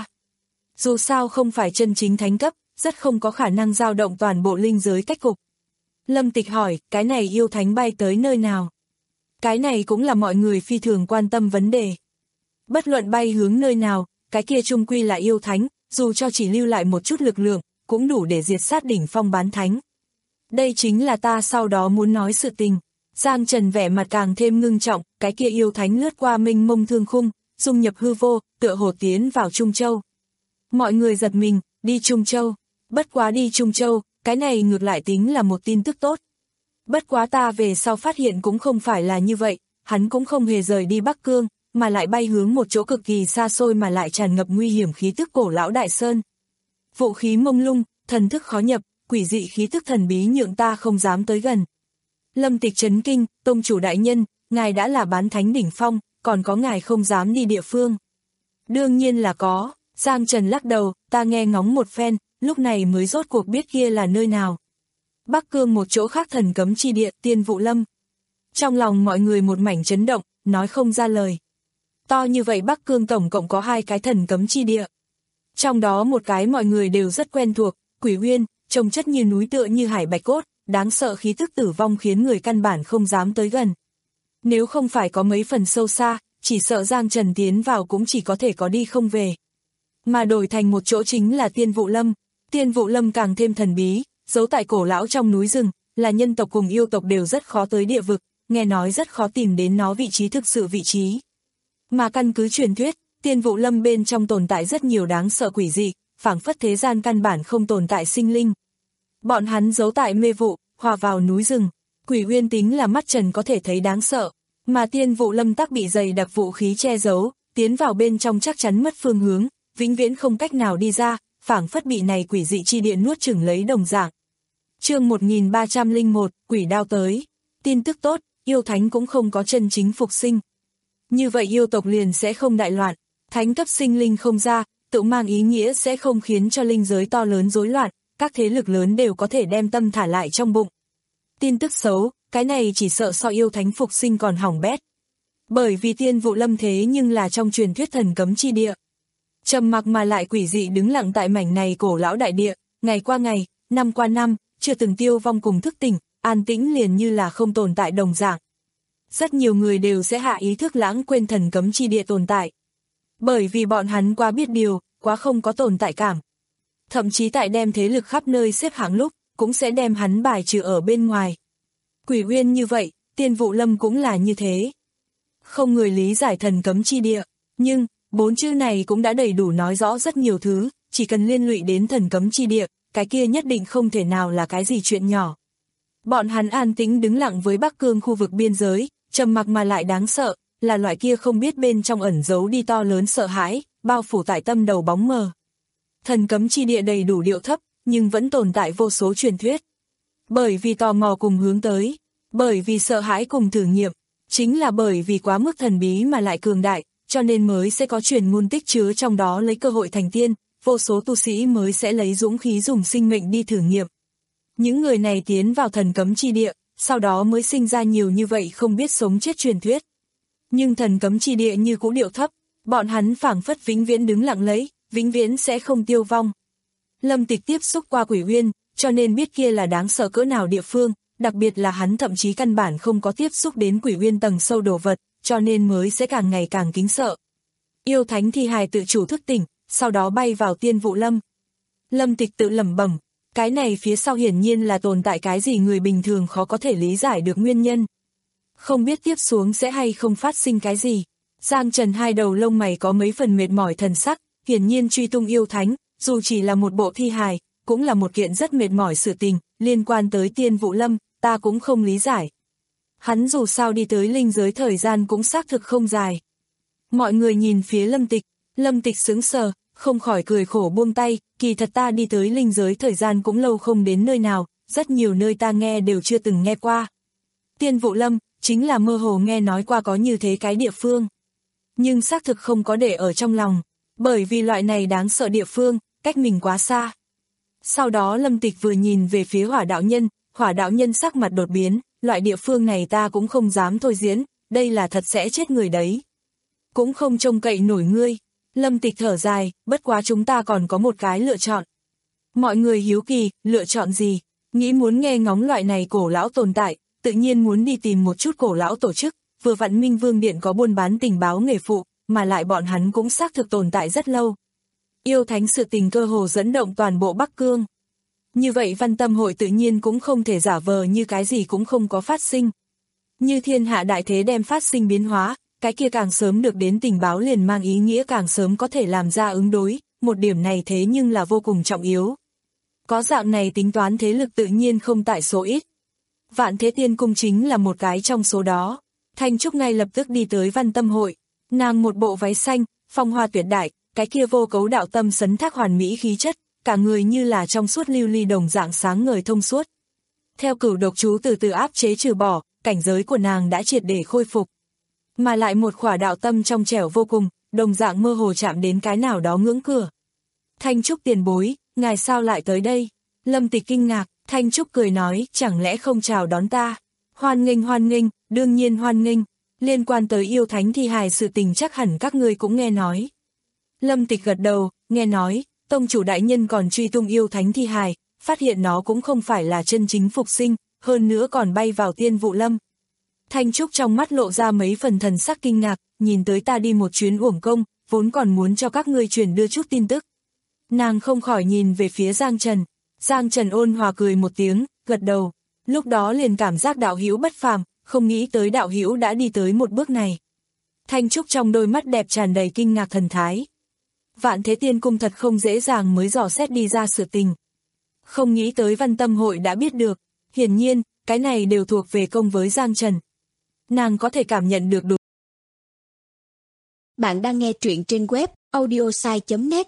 Dù sao không phải chân chính thánh cấp, rất không có khả năng dao động toàn bộ linh giới cách cục. Lâm Tịch hỏi, cái này yêu thánh bay tới nơi nào? Cái này cũng là mọi người phi thường quan tâm vấn đề. Bất luận bay hướng nơi nào, cái kia chung quy là yêu thánh, dù cho chỉ lưu lại một chút lực lượng, cũng đủ để diệt sát đỉnh phong bán thánh. Đây chính là ta sau đó muốn nói sự tình. Giang Trần vẻ mặt càng thêm ngưng trọng, cái kia yêu thánh lướt qua mênh mông thương khung, dung nhập hư vô, tựa hồ tiến vào Trung Châu. Mọi người giật mình, đi Trung Châu. Bất quá đi Trung Châu, cái này ngược lại tính là một tin tức tốt. Bất quá ta về sau phát hiện cũng không phải là như vậy, hắn cũng không hề rời đi Bắc Cương, mà lại bay hướng một chỗ cực kỳ xa xôi mà lại tràn ngập nguy hiểm khí tức cổ lão Đại Sơn. Vũ khí mông lung, thần thức khó nhập, quỷ dị khí tức thần bí nhượng ta không dám tới gần. Lâm Tịch chấn kinh, tông chủ đại nhân, ngài đã là bán thánh đỉnh phong, còn có ngài không dám đi địa phương. Đương nhiên là có, Giang Trần lắc đầu, ta nghe ngóng một phen, lúc này mới rốt cuộc biết kia là nơi nào. Bắc Cương một chỗ khác thần cấm chi địa, Tiên Vụ Lâm. Trong lòng mọi người một mảnh chấn động, nói không ra lời. To như vậy Bắc Cương tổng cộng có hai cái thần cấm chi địa. Trong đó một cái mọi người đều rất quen thuộc, Quỷ Uyên, trông chất như núi tựa như hải bạch cốt, đáng sợ khí tức tử vong khiến người căn bản không dám tới gần. Nếu không phải có mấy phần sâu xa, chỉ sợ Giang Trần tiến vào cũng chỉ có thể có đi không về. Mà đổi thành một chỗ chính là Tiên Vụ Lâm. Tiên Vụ Lâm càng thêm thần bí, giấu tại cổ lão trong núi rừng, là nhân tộc cùng yêu tộc đều rất khó tới địa vực, nghe nói rất khó tìm đến nó vị trí thực sự vị trí. Mà căn cứ truyền thuyết, Tiên Vụ Lâm bên trong tồn tại rất nhiều đáng sợ quỷ dị, phảng phất thế gian căn bản không tồn tại sinh linh. Bọn hắn giấu tại mê vụ, hòa vào núi rừng, Quỷ Uyên tính là mắt trần có thể thấy đáng sợ, mà Tiên Vụ Lâm tắc bị dày đặc vũ khí che giấu, tiến vào bên trong chắc chắn mất phương hướng, vĩnh viễn không cách nào đi ra, phảng phất bị này quỷ dị chi địa nuốt chửng lấy đồng dạng. Chương một nghìn ba trăm lẻ một, quỷ đao tới. Tin tức tốt, yêu thánh cũng không có chân chính phục sinh. Như vậy yêu tộc liền sẽ không đại loạn, thánh cấp sinh linh không ra, tự mang ý nghĩa sẽ không khiến cho linh giới to lớn rối loạn, các thế lực lớn đều có thể đem tâm thả lại trong bụng. Tin tức xấu, cái này chỉ sợ so yêu thánh phục sinh còn hỏng bét. Bởi vì Tiên Vụ Lâm thế nhưng là trong truyền thuyết thần cấm chi địa. Trầm mặc mà lại quỷ dị đứng lặng tại mảnh này cổ lão đại địa, ngày qua ngày, năm qua năm, chưa từng tiêu vong cùng thức tỉnh, an tĩnh liền như là không tồn tại đồng dạng. Rất nhiều người đều sẽ hạ ý thức lãng quên thần cấm chi địa tồn tại. Bởi vì bọn hắn quá biết điều, quá không có tồn tại cảm. Thậm chí tại đem thế lực khắp nơi xếp hạng lúc, cũng sẽ đem hắn bài trừ ở bên ngoài. Quỷ Uyên như vậy, Tiên Vụ Lâm cũng là như thế. Không người lý giải thần cấm chi địa, nhưng, bốn chữ này cũng đã đầy đủ nói rõ rất nhiều thứ, chỉ cần liên lụy đến thần cấm chi địa, cái kia nhất định không thể nào là cái gì chuyện nhỏ. Bọn hắn an tĩnh đứng lặng với Bắc Cương khu vực biên giới, trầm mặc mà lại đáng sợ, là loại kia không biết bên trong ẩn giấu đi to lớn sợ hãi, bao phủ tại tâm đầu bóng mờ. Thần cấm chi địa đầy đủ điệu thấp, nhưng vẫn tồn tại vô số truyền thuyết. Bởi vì tò mò cùng hướng tới, bởi vì sợ hãi cùng thử nghiệm, chính là bởi vì quá mức thần bí mà lại cường đại, cho nên mới sẽ có truyền ngôn tích chứa trong đó lấy cơ hội thành tiên, vô số tu sĩ mới sẽ lấy dũng khí dùng sinh mệnh đi thử nghiệm. Những người này tiến vào thần cấm chi địa, sau đó mới sinh ra nhiều như vậy không biết sống chết truyền thuyết. Nhưng thần cấm chi địa như cũ điệu thấp, bọn hắn phảng phất vĩnh viễn đứng lặng lấy, vĩnh viễn sẽ không tiêu vong. Lâm Tịch tiếp xúc qua Quỷ Uyên, cho nên biết kia là đáng sợ cỡ nào địa phương, đặc biệt là hắn thậm chí căn bản không có tiếp xúc đến Quỷ Uyên tầng sâu đồ vật, cho nên mới sẽ càng ngày càng kính sợ. Yêu thánh thi hài tự chủ thức tỉnh, sau đó bay vào Tiên Vụ Lâm. Lâm Tịch tự lẩm bẩm, cái này phía sau hiển nhiên là tồn tại cái gì người bình thường khó có thể lý giải được nguyên nhân. Không biết tiếp xuống sẽ hay không phát sinh cái gì. Giang Trần hai đầu lông mày có mấy phần mệt mỏi thần sắc, hiển nhiên truy tung yêu thánh, dù chỉ là một bộ thi hài, cũng là một kiện rất mệt mỏi sự tình, liên quan tới Tiên Vụ Lâm, ta cũng không lý giải. Hắn dù sao đi tới linh giới thời gian cũng xác thực không dài. Mọi người nhìn phía Lâm Tịch, Lâm Tịch sững sờ, không khỏi cười khổ buông tay, kỳ thật ta đi tới linh giới thời gian cũng lâu không đến nơi nào, rất nhiều nơi ta nghe đều chưa từng nghe qua. Tiên Vụ Lâm, chính là mơ hồ nghe nói qua có như thế cái địa phương. Nhưng xác thực không có để ở trong lòng, bởi vì loại này đáng sợ địa phương, cách mình quá xa. Sau đó Lâm Tịch vừa nhìn về phía Hỏa đạo nhân, Hỏa đạo nhân sắc mặt đột biến, loại địa phương này ta cũng không dám thôi diễn, đây là thật sẽ chết người đấy. Cũng không trông cậy nổi ngươi. Lâm Tịch thở dài, bất quá chúng ta còn có một cái lựa chọn. Mọi người hiếu kỳ, lựa chọn gì? Nghĩ muốn nghe ngóng loại này cổ lão tồn tại, tự nhiên muốn đi tìm một chút cổ lão tổ chức, vừa vặn Minh Vương Điện có buôn bán tình báo nghề phụ, mà lại bọn hắn cũng xác thực tồn tại rất lâu. Yêu thánh sự tình cơ hồ dẫn động toàn bộ Bắc Cương. Như vậy Văn Tâm hội tự nhiên cũng không thể giả vờ như cái gì cũng không có phát sinh. Như thiên hạ đại thế đem phát sinh biến hóa, cái kia càng sớm được đến tình báo liền mang ý nghĩa càng sớm có thể làm ra ứng đối, một điểm này thế nhưng là vô cùng trọng yếu. Có dạng này tính toán thế lực tự nhiên không tại số ít. Vạn Thế Tiên Cung chính là một cái trong số đó. Thanh Trúc ngay lập tức đi tới Văn Tâm hội, nàng một bộ váy xanh, phong hoa tuyệt đại, cái kia vô cấu đạo tâm sấn thác hoàn mỹ khí chất, cả người như là trong suốt lưu ly đồng dạng sáng ngời thông suốt. Theo cửu độc chú từ từ áp chế trừ bỏ, cảnh giới của nàng đã triệt để khôi phục. Mà lại một khỏa đạo tâm trong trẻo vô cùng, đồng dạng mơ hồ chạm đến cái nào đó ngưỡng cửa. Thanh Trúc tiền bối, ngài sao lại tới đây? Lâm Tịch kinh ngạc, Thanh Trúc cười nói, chẳng lẽ không chào đón ta? Hoan nghênh hoan nghênh, đương nhiên hoan nghênh, liên quan tới yêu thánh thi hài sự tình chắc hẳn các ngươi cũng nghe nói. Lâm Tịch gật đầu, nghe nói, tông chủ đại nhân còn truy tung yêu thánh thi hài, phát hiện nó cũng không phải là chân chính phục sinh, hơn nữa còn bay vào Tiên Vụ Lâm. Thanh Trúc trong mắt lộ ra mấy phần thần sắc kinh ngạc, nhìn tới ta đi một chuyến uổng công, vốn còn muốn cho các ngươi truyền đưa chút tin tức. Nàng không khỏi nhìn về phía Giang Trần. Giang Trần ôn hòa cười một tiếng, gật đầu. Lúc đó liền cảm giác đạo hữu bất phàm, không nghĩ tới đạo hữu đã đi tới một bước này. Thanh Trúc trong đôi mắt đẹp tràn đầy kinh ngạc thần thái. Vạn Thế Tiên Cung thật không dễ dàng mới dò xét đi ra sự tình. Không nghĩ tới Văn Tâm hội đã biết được, hiển nhiên, cái này đều thuộc về công với Giang Trần. Nàng có thể cảm nhận được đủ. Bạn đang nghe truyện trên web audiosai chấm net.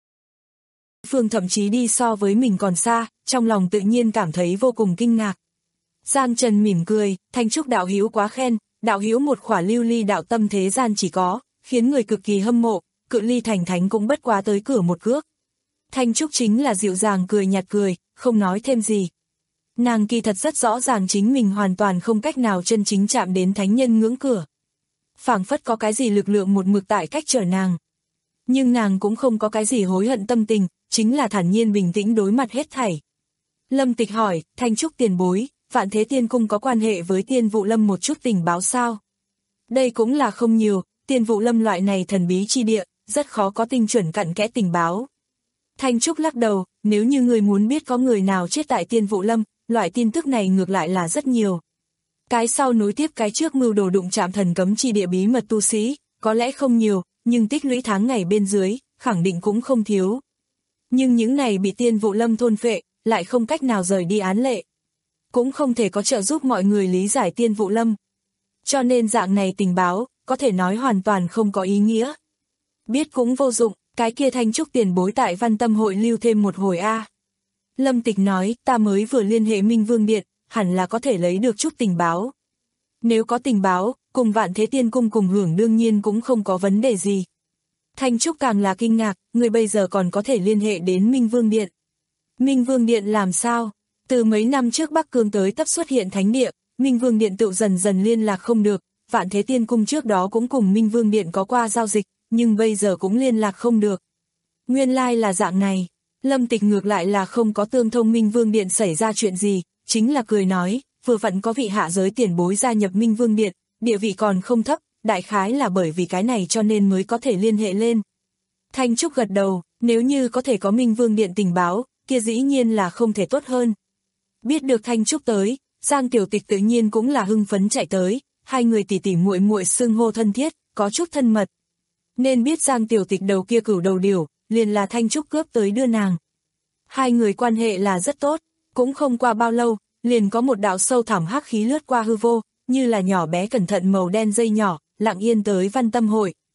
Phương thậm chí đi so với mình còn xa, trong lòng tự nhiên cảm thấy vô cùng kinh ngạc. Giang Trần mỉm cười, Thanh Trúc đạo hữu quá khen, đạo hữu một khỏa lưu ly đạo tâm thế gian chỉ có, khiến người cực kỳ hâm mộ, cự ly thành thánh cũng bất quá tới cửa một cước. Thanh Trúc chính là dịu dàng cười nhạt cười, không nói thêm gì. Nàng kỳ thật rất rõ ràng chính mình hoàn toàn không cách nào chân chính chạm đến thánh nhân ngưỡng cửa. Phảng phất có cái gì lực lượng một mực tại cách trở nàng. Nhưng nàng cũng không có cái gì hối hận tâm tình, chính là thản nhiên bình tĩnh đối mặt hết thảy. Lâm Tịch hỏi, Thanh Trúc tiền bối, Vạn Thế Tiên Cung có quan hệ với Tiên Vụ Lâm một chút tình báo sao? Đây cũng là không nhiều, Tiên Vụ Lâm loại này thần bí chi địa, rất khó có tinh chuẩn cặn kẽ tình báo. Thanh Trúc lắc đầu, nếu như người muốn biết có người nào chết tại Tiên Vụ Lâm, loại tin tức này ngược lại là rất nhiều. Cái sau nối tiếp cái trước mưu đồ đụng chạm thần cấm chi địa bí mật tu sĩ, có lẽ không nhiều, nhưng tích lũy tháng ngày bên dưới, khẳng định cũng không thiếu. Nhưng những này bị Tiên Vụ Lâm thôn phệ, lại không cách nào rời đi án lệ. Cũng không thể có trợ giúp mọi người lý giải Tiên Vụ Lâm. Cho nên dạng này tình báo, có thể nói hoàn toàn không có ý nghĩa. Biết cũng vô dụng, cái kia Thanh Trúc tiền bối tại Văn Tâm hội lưu thêm một hồi a. Lâm Tịch nói, ta mới vừa liên hệ Minh Vương Điện, hẳn là có thể lấy được chút tình báo. Nếu có tình báo, cùng Vạn Thế Tiên Cung cùng hưởng đương nhiên cũng không có vấn đề gì. Thanh Trúc càng là kinh ngạc, người bây giờ còn có thể liên hệ đến Minh Vương Điện. Minh Vương Điện làm sao? Từ mấy năm trước Bắc Cương tới tấp xuất hiện thánh địa, Minh Vương Điện tự dần dần liên lạc không được, Vạn Thế Tiên Cung trước đó cũng cùng Minh Vương Điện có qua giao dịch, nhưng bây giờ cũng liên lạc không được. Nguyên lai là dạng này. Lâm Tịch ngược lại là không có tương thông Minh Vương Điện xảy ra chuyện gì, chính là cười nói, vừa vặn có vị hạ giới tiền bối gia nhập Minh Vương Điện, địa vị còn không thấp, đại khái là bởi vì cái này cho nên mới có thể liên hệ lên. Thanh Trúc gật đầu, nếu như có thể có Minh Vương Điện tình báo, kia dĩ nhiên là không thể tốt hơn. Biết được Thanh Trúc tới, Giang Tiểu Tịch tự nhiên cũng là hưng phấn chạy tới, hai người tỉ tỉ muội muội xưng hô thân thiết, có chút thân mật. Nên biết Giang Tiểu Tịch đầu kia cửu đầu điểu, liền là Thanh Trúc cướp tới đưa nàng. Hai người quan hệ là rất tốt, cũng không qua bao lâu, liền có một đạo sâu thẳm hắc khí lướt qua hư vô, như là nhỏ bé cẩn thận màu đen dây nhỏ, lặng yên tới Văn Tâm hội.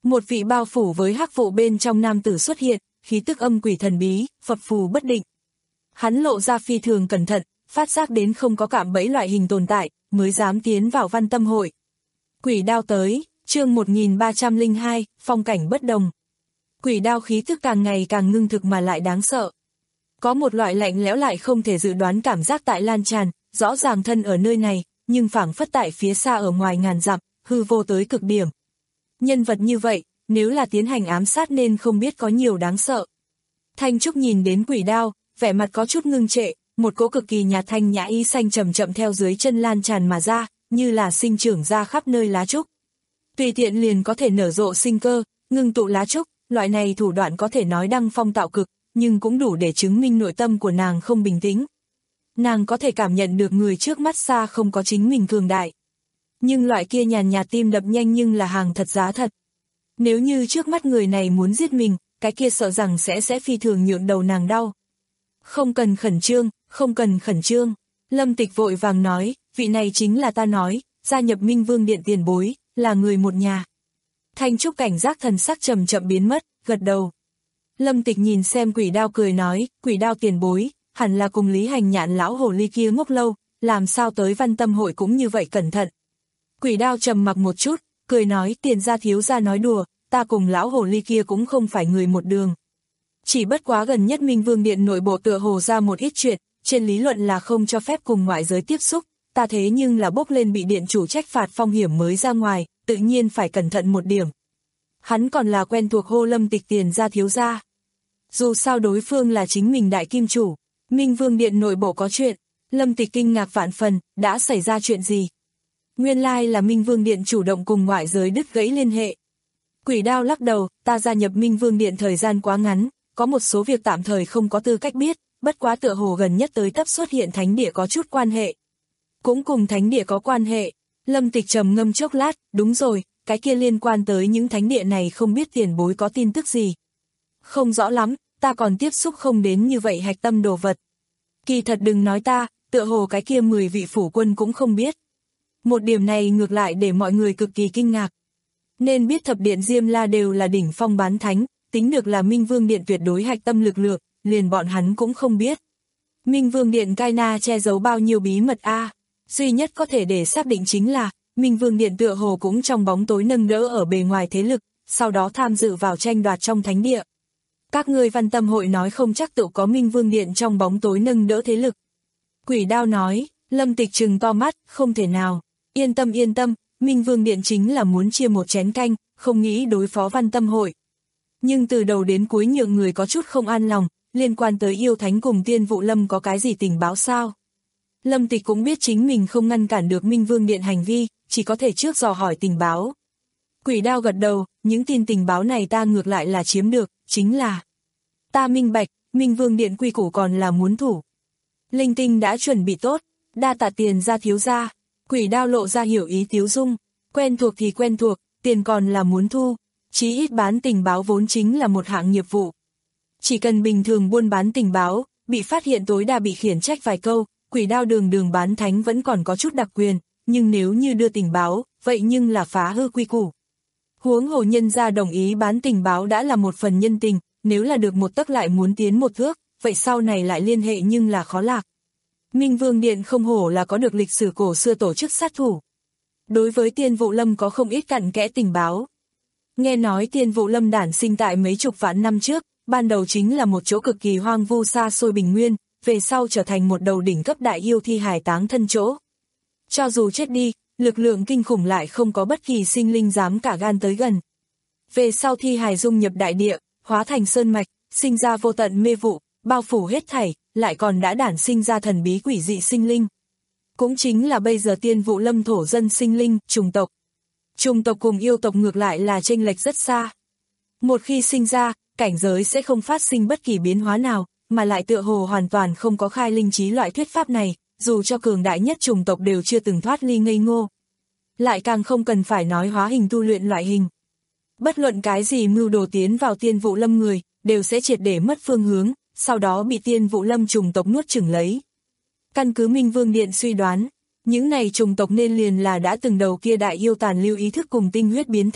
Một vị bao phủ với hắc vụ bên trong nam tử xuất hiện, khí tức âm quỷ thần bí, phập phù bất định. Hắn lộ ra phi thường cẩn thận, phát giác đến không có cạm bẫy loại hình tồn tại, mới dám tiến vào Văn Tâm hội. Quỷ đao tới, chương một nghìn ba trăm lẻ hai, phong cảnh bất đồng. Quỷ đao khí tức càng ngày càng ngưng thực mà lại đáng sợ. Có một loại lạnh lẽo lại không thể dự đoán cảm giác tại lan tràn, rõ ràng thân ở nơi này, nhưng phảng phất tại phía xa ở ngoài ngàn dặm, hư vô tới cực điểm. Nhân vật như vậy, nếu là tiến hành ám sát nên không biết có nhiều đáng sợ. Thanh Trúc nhìn đến quỷ đao, vẻ mặt có chút ngưng trệ, một cỗ cực kỳ nhạt thanh nhã ý xanh chậm chậm theo dưới chân lan tràn mà ra, như là sinh trưởng ra khắp nơi lá trúc. Tùy tiện liền có thể nở rộ sinh cơ, ngưng tụ lá trúc, loại này thủ đoạn có thể nói đăng phong tạo cực, nhưng cũng đủ để chứng minh nội tâm của nàng không bình tĩnh. Nàng có thể cảm nhận được người trước mắt xa không có chính mình cường đại. Nhưng loại kia nhàn nhạt tim đập nhanh nhưng là hàng thật giá thật. Nếu như trước mắt người này muốn giết mình, cái kia sợ rằng sẽ sẽ phi thường nhượng đầu nàng đau. Không cần khẩn trương, không cần khẩn trương. Lâm Tịch vội vàng nói, vị này chính là ta nói, gia nhập Minh Vương Điện tiền bối, là người một nhà. Thanh Trúc cảnh giác thần sắc chậm chậm biến mất, gật đầu. Lâm Tịch nhìn xem quỷ đao cười nói, quỷ đao tiền bối, hẳn là cùng Lý Hành Nhạn lão hồ ly kia ngốc lâu, làm sao tới Văn Tâm hội cũng như vậy cẩn thận. Quỷ đao trầm mặc một chút, cười nói tiền gia thiếu gia nói đùa, ta cùng lão hồ ly kia cũng không phải người một đường. Chỉ bất quá gần nhất Minh Vương Điện nội bộ tựa hồ ra một ít chuyện, trên lý luận là không cho phép cùng ngoại giới tiếp xúc, ta thế nhưng là bốc lên bị điện chủ trách phạt phong hiểm mới ra ngoài, tự nhiên phải cẩn thận một điểm. Hắn còn là quen thuộc hô Lâm Tịch tiền gia thiếu gia. Dù sao đối phương là chính mình đại kim chủ, Minh Vương Điện nội bộ có chuyện, Lâm Tịch kinh ngạc vạn phần, đã xảy ra chuyện gì? Nguyên lai là Minh Vương Điện chủ động cùng ngoại giới đứt gãy liên hệ. Quỷ đao lắc đầu, ta gia nhập Minh Vương Điện thời gian quá ngắn, có một số việc tạm thời không có tư cách biết, bất quá tựa hồ gần nhất tới tấp xuất hiện thánh địa có chút quan hệ. Cũng cùng thánh địa có quan hệ. Lâm Tịch trầm ngâm chốc lát, đúng rồi, cái kia liên quan tới những thánh địa này không biết tiền bối có tin tức gì. Không rõ lắm, ta còn tiếp xúc không đến như vậy hạch tâm đồ vật. Kỳ thật đừng nói ta, tựa hồ cái kia mười vị phủ quân cũng không biết. Một điểm này ngược lại để mọi người cực kỳ kinh ngạc. Nên biết thập điện Diêm La đều là đỉnh phong bán thánh, tính được là Minh Vương Điện tuyệt đối hạch tâm lực lượng, liền bọn hắn cũng không biết. Minh Vương Điện Kaina che giấu bao nhiêu bí mật a? À? Duy nhất có thể để xác định chính là, Minh Vương Điện tựa hồ cũng trong bóng tối nâng đỡ ở bề ngoài thế lực, sau đó tham dự vào tranh đoạt trong thánh địa. Các ngươi Văn Tâm hội nói không chắc tự có Minh Vương Điện trong bóng tối nâng đỡ thế lực. Quỷ đao nói, Lâm Tịch trừng to mắt, không thể nào. Yên tâm yên tâm, Minh Vương Điện chính là muốn chia một chén canh, không nghĩ đối phó Văn Tâm hội. Nhưng từ đầu đến cuối nhượng người có chút không an lòng, liên quan tới yêu thánh cùng Tiên Vụ Lâm có cái gì tình báo sao? Lâm Tịch cũng biết chính mình không ngăn cản được Minh Vương Điện hành vi, chỉ có thể trước dò hỏi tình báo. Quỷ đao gật đầu, những tin tình báo này ta ngược lại là chiếm được, chính là ta minh bạch, Minh Vương Điện quy củ còn là muốn thủ. Linh tinh đã chuẩn bị tốt, đa tạ tiền gia thiếu gia. Quỷ đao lộ ra hiểu ý tiếu dung, quen thuộc thì quen thuộc, tiền còn là muốn thu, chí ít bán tình báo vốn chính là một hạng nghiệp vụ. Chỉ cần bình thường buôn bán tình báo, bị phát hiện tối đa bị khiển trách vài câu, quỷ đao đường đường bán thánh vẫn còn có chút đặc quyền, nhưng nếu như đưa tình báo, vậy nhưng là phá hư quy củ. Huống hồ nhân gia đồng ý bán tình báo đã là một phần nhân tình, nếu là được một tấc lại muốn tiến một thước, vậy sau này lại liên hệ nhưng là khó lạc. Minh Vương Điện không hổ là có được lịch sử cổ xưa tổ chức sát thủ. Đối với Tiên Vụ Lâm có không ít cặn kẽ tình báo. Nghe nói Tiên Vụ Lâm đản sinh tại mấy chục vạn năm trước, ban đầu chính là một chỗ cực kỳ hoang vu xa xôi bình nguyên, về sau trở thành một đầu đỉnh cấp đại yêu thi hài táng thân chỗ. Cho dù chết đi, lực lượng kinh khủng lại không có bất kỳ sinh linh dám cả gan tới gần. Về sau thi hài dung nhập đại địa, hóa thành sơn mạch, sinh ra vô tận mê vụ, bao phủ hết thảy, lại còn đã đản sinh ra thần bí quỷ dị sinh linh. Cũng chính là bây giờ Tiên Vụ Lâm thổ dân sinh linh, trùng tộc. Trùng tộc cùng yêu tộc ngược lại là chênh lệch rất xa. Một khi sinh ra, cảnh giới sẽ không phát sinh bất kỳ biến hóa nào, mà lại tựa hồ hoàn toàn không có khai linh trí loại thuyết pháp này, dù cho cường đại nhất trùng tộc đều chưa từng thoát ly ngây ngô. Lại càng không cần phải nói hóa hình tu luyện loại hình. Bất luận cái gì mưu đồ tiến vào Tiên Vụ Lâm người, đều sẽ triệt để mất phương hướng, sau đó bị Tiên Vụ Lâm trùng tộc nuốt chửng lấy. Căn cứ Minh Vương Điện suy đoán, những này trùng tộc nên liền là đã từng đầu kia đại yêu tàn lưu ý thức cùng tinh huyết biến thành,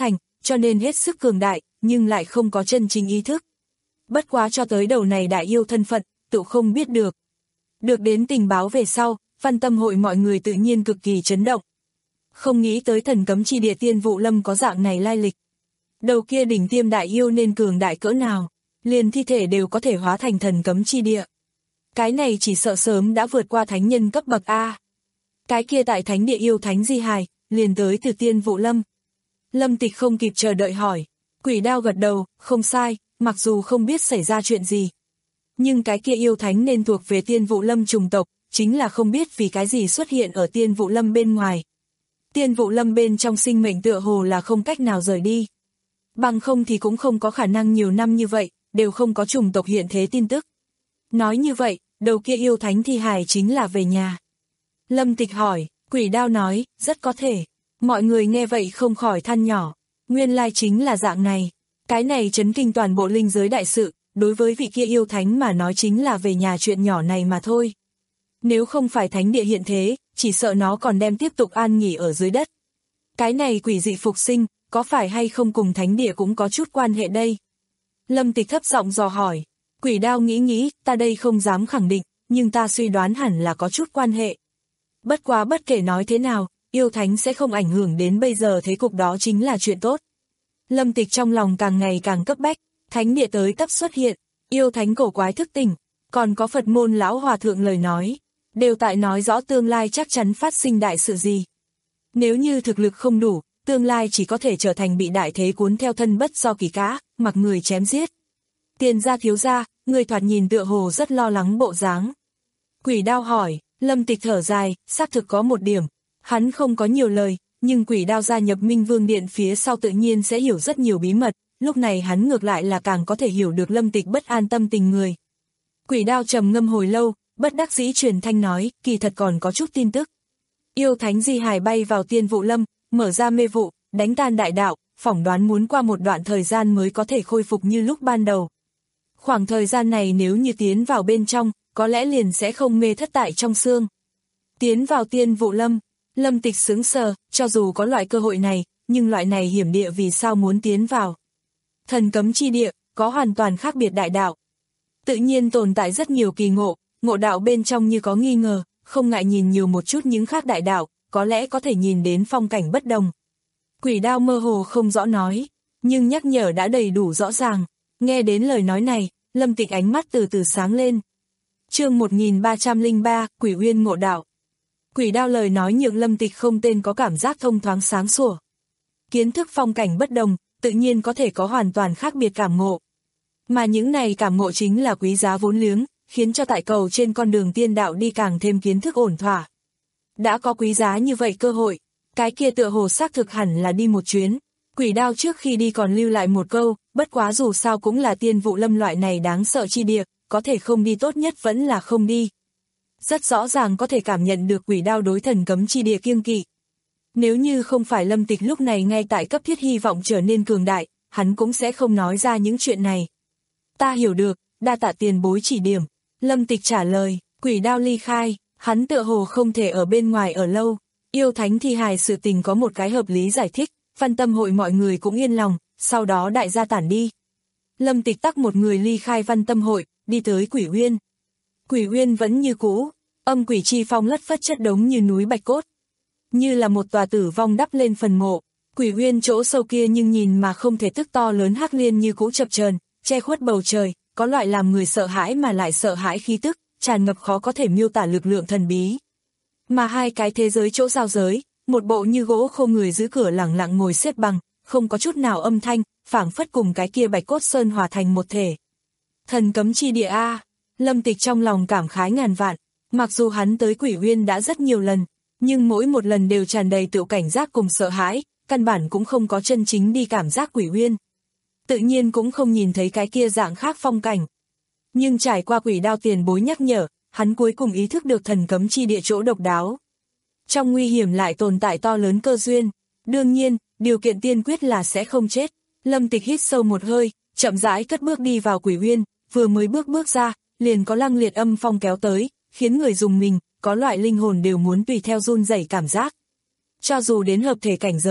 cho nên hết sức cường đại, nhưng lại không có chân chính ý thức. Bất quá cho tới đầu này đại yêu thân phận, tự không biết được. Được đến tình báo về sau, Văn Tâm hội mọi người tự nhiên cực kỳ chấn động. Không nghĩ tới thần cấm chi địa Tiên Vụ Lâm có dạng này lai lịch. Đầu kia đỉnh tiêm đại yêu nên cường đại cỡ nào, liền thi thể đều có thể hóa thành thần cấm chi địa. Cái này chỉ sợ sớm đã vượt qua thánh nhân cấp bậc A. Cái kia tại thánh địa yêu thánh di hài, liền tới từ Tiên Vụ Lâm. Lâm Tịch không kịp chờ đợi hỏi. Quỷ Đao gật đầu, không sai, mặc dù không biết xảy ra chuyện gì. Nhưng cái kia yêu thánh nên thuộc về Tiên Vụ Lâm chủng tộc, chính là không biết vì cái gì xuất hiện ở Tiên Vụ Lâm bên ngoài. Tiên Vụ Lâm bên trong sinh mệnh tựa hồ là không cách nào rời đi. Bằng không thì cũng không có khả năng nhiều năm như vậy, đều không có chủng tộc hiện thế tin tức. Nói như vậy, đầu kia yêu thánh thi hài chính là về nhà. Lâm Tịch hỏi, Quỷ Đao nói, rất có thể. Mọi người nghe vậy không khỏi than nhỏ. Nguyên lai chính là dạng này. Cái này chấn kinh toàn bộ linh giới đại sự, đối với vị kia yêu thánh mà nói chính là về nhà chuyện nhỏ này mà thôi. Nếu không phải thánh địa hiện thế, chỉ sợ nó còn đem tiếp tục an nghỉ ở dưới đất. Cái này quỷ dị phục sinh, có phải hay không cùng thánh địa cũng có chút quan hệ đây? Lâm Tịch thấp giọng dò hỏi. Quỷ Đao nghĩ nghĩ, ta đây không dám khẳng định, nhưng ta suy đoán hẳn là có chút quan hệ. Bất quá bất kể nói thế nào, yêu thánh sẽ không ảnh hưởng đến bây giờ thế cục, đó chính là chuyện tốt. Lâm Tịch trong lòng càng ngày càng cấp bách, thánh địa tới tấp xuất hiện, yêu thánh cổ quái thức tỉnh, còn có Phật môn lão hòa thượng lời nói, đều tại nói rõ tương lai chắc chắn phát sinh đại sự gì. Nếu như thực lực không đủ, tương lai chỉ có thể trở thành bị đại thế cuốn theo thân bất do kỳ cá, mặc người chém giết. Tiền gia thiếu gia, người thoạt nhìn tựa hồ rất lo lắng bộ dáng. Quỷ Đao hỏi. Lâm Tịch thở dài, xác thực có một điểm. Hắn không có nhiều lời, nhưng Quỷ Đao gia nhập Minh Vương Điện phía sau tự nhiên sẽ hiểu rất nhiều bí mật, lúc này hắn ngược lại là càng có thể hiểu được Lâm Tịch bất an tâm tình người. Quỷ Đao trầm ngâm hồi lâu, bất đắc dĩ truyền thanh nói, kỳ thật còn có chút tin tức. Yêu thánh di hài bay vào Tiên Vụ Lâm, mở ra mê vụ, đánh tan đại đạo, phỏng đoán muốn qua một đoạn thời gian mới có thể khôi phục như lúc ban đầu. Khoảng thời gian này nếu như tiến vào bên trong, có lẽ liền sẽ không mê thất tại trong xương. Tiến vào Tiên Vụ Lâm, Lâm Tịch sững sờ, cho dù có loại cơ hội này, nhưng loại này hiểm địa vì sao muốn tiến vào. Thần cấm chi địa, có hoàn toàn khác biệt đại đạo. Tự nhiên tồn tại rất nhiều kỳ ngộ, ngộ đạo bên trong như có nghi ngờ, không ngại nhìn nhiều một chút những khác đại đạo, có lẽ có thể nhìn đến phong cảnh bất đồng. Quỷ Đao mơ hồ không rõ nói, nhưng nhắc nhở đã đầy đủ rõ ràng. Nghe đến lời nói này, Lâm Tịch ánh mắt từ từ sáng lên. Chương một nghìn ba trăm lẻ ba, Quỷ Uyên ngộ đạo. Quỷ Đao lời nói nhượng Lâm Tịch không tên có cảm giác thông thoáng sáng sủa. Kiến thức phong cảnh bất đồng, tự nhiên có thể có hoàn toàn khác biệt cảm ngộ. Mà những này cảm ngộ chính là quý giá vốn liếng, khiến cho tại cầu trên con đường tiên đạo đi càng thêm kiến thức ổn thỏa. Đã có quý giá như vậy cơ hội, cái kia tựa hồ xác thực hẳn là đi một chuyến. Quỷ Đao trước khi đi còn lưu lại một câu, bất quá dù sao cũng là Tiên Vụ Lâm loại này đáng sợ chi địa, có thể không đi tốt nhất vẫn là không đi. Rất rõ ràng có thể cảm nhận được Quỷ Đao đối thần cấm chi địa kiêng kỵ. Nếu như không phải Lâm Tịch lúc này ngay tại cấp thiết hy vọng trở nên cường đại, hắn cũng sẽ không nói ra những chuyện này. Ta hiểu được, đa tạ tiền bối chỉ điểm. Lâm Tịch trả lời, Quỷ Đao ly khai, hắn tựa hồ không thể ở bên ngoài ở lâu. Yêu thánh thi hài sự tình có một cái hợp lý giải thích, Văn Tâm hội mọi người cũng yên lòng, sau đó đại gia tản đi. Lâm Tịch tắc một người ly khai Văn Tâm hội, đi tới Quỷ Uyên. Quỷ Uyên vẫn như cũ, âm quỷ chi phong lất phất chất đống như núi bạch cốt. Như là một tòa tử vong đắp lên phần mộ, Quỷ Uyên chỗ sâu kia nhưng nhìn mà không thể tức to lớn hắc liên như cũ chập chờn, che khuất bầu trời, có loại làm người sợ hãi mà lại sợ hãi khí tức, tràn ngập khó có thể miêu tả lực lượng thần bí. Mà hai cái thế giới chỗ giao giới, một bộ như gỗ khô người giữ cửa lẳng lặng ngồi xếp bằng, không có chút nào âm thanh, phảng phất cùng cái kia bạch cốt sơn hòa thành một thể. Thần cấm chi địa a, Lâm Tịch trong lòng cảm khái ngàn vạn, mặc dù hắn tới Quỷ Uyên đã rất nhiều lần, nhưng mỗi một lần đều tràn đầy tự cảnh giác cùng sợ hãi, căn bản cũng không có chân chính đi cảm giác Quỷ Uyên. Tự nhiên cũng không nhìn thấy cái kia dạng khác phong cảnh. Nhưng trải qua Quỷ Đao tiền bối nhắc nhở, hắn cuối cùng ý thức được thần cấm chi địa chỗ độc đáo. Trong nguy hiểm lại tồn tại to lớn cơ duyên. Đương nhiên, điều kiện tiên quyết là sẽ không chết. Lâm Tịch hít sâu một hơi, chậm rãi cất bước đi vào Quỷ Uyên, vừa mới bước bước ra, liền có lăng liệt âm phong kéo tới, khiến người dùng mình, có loại linh hồn đều muốn tùy theo run rẩy cảm giác. Cho dù đến hợp thể cảnh giới,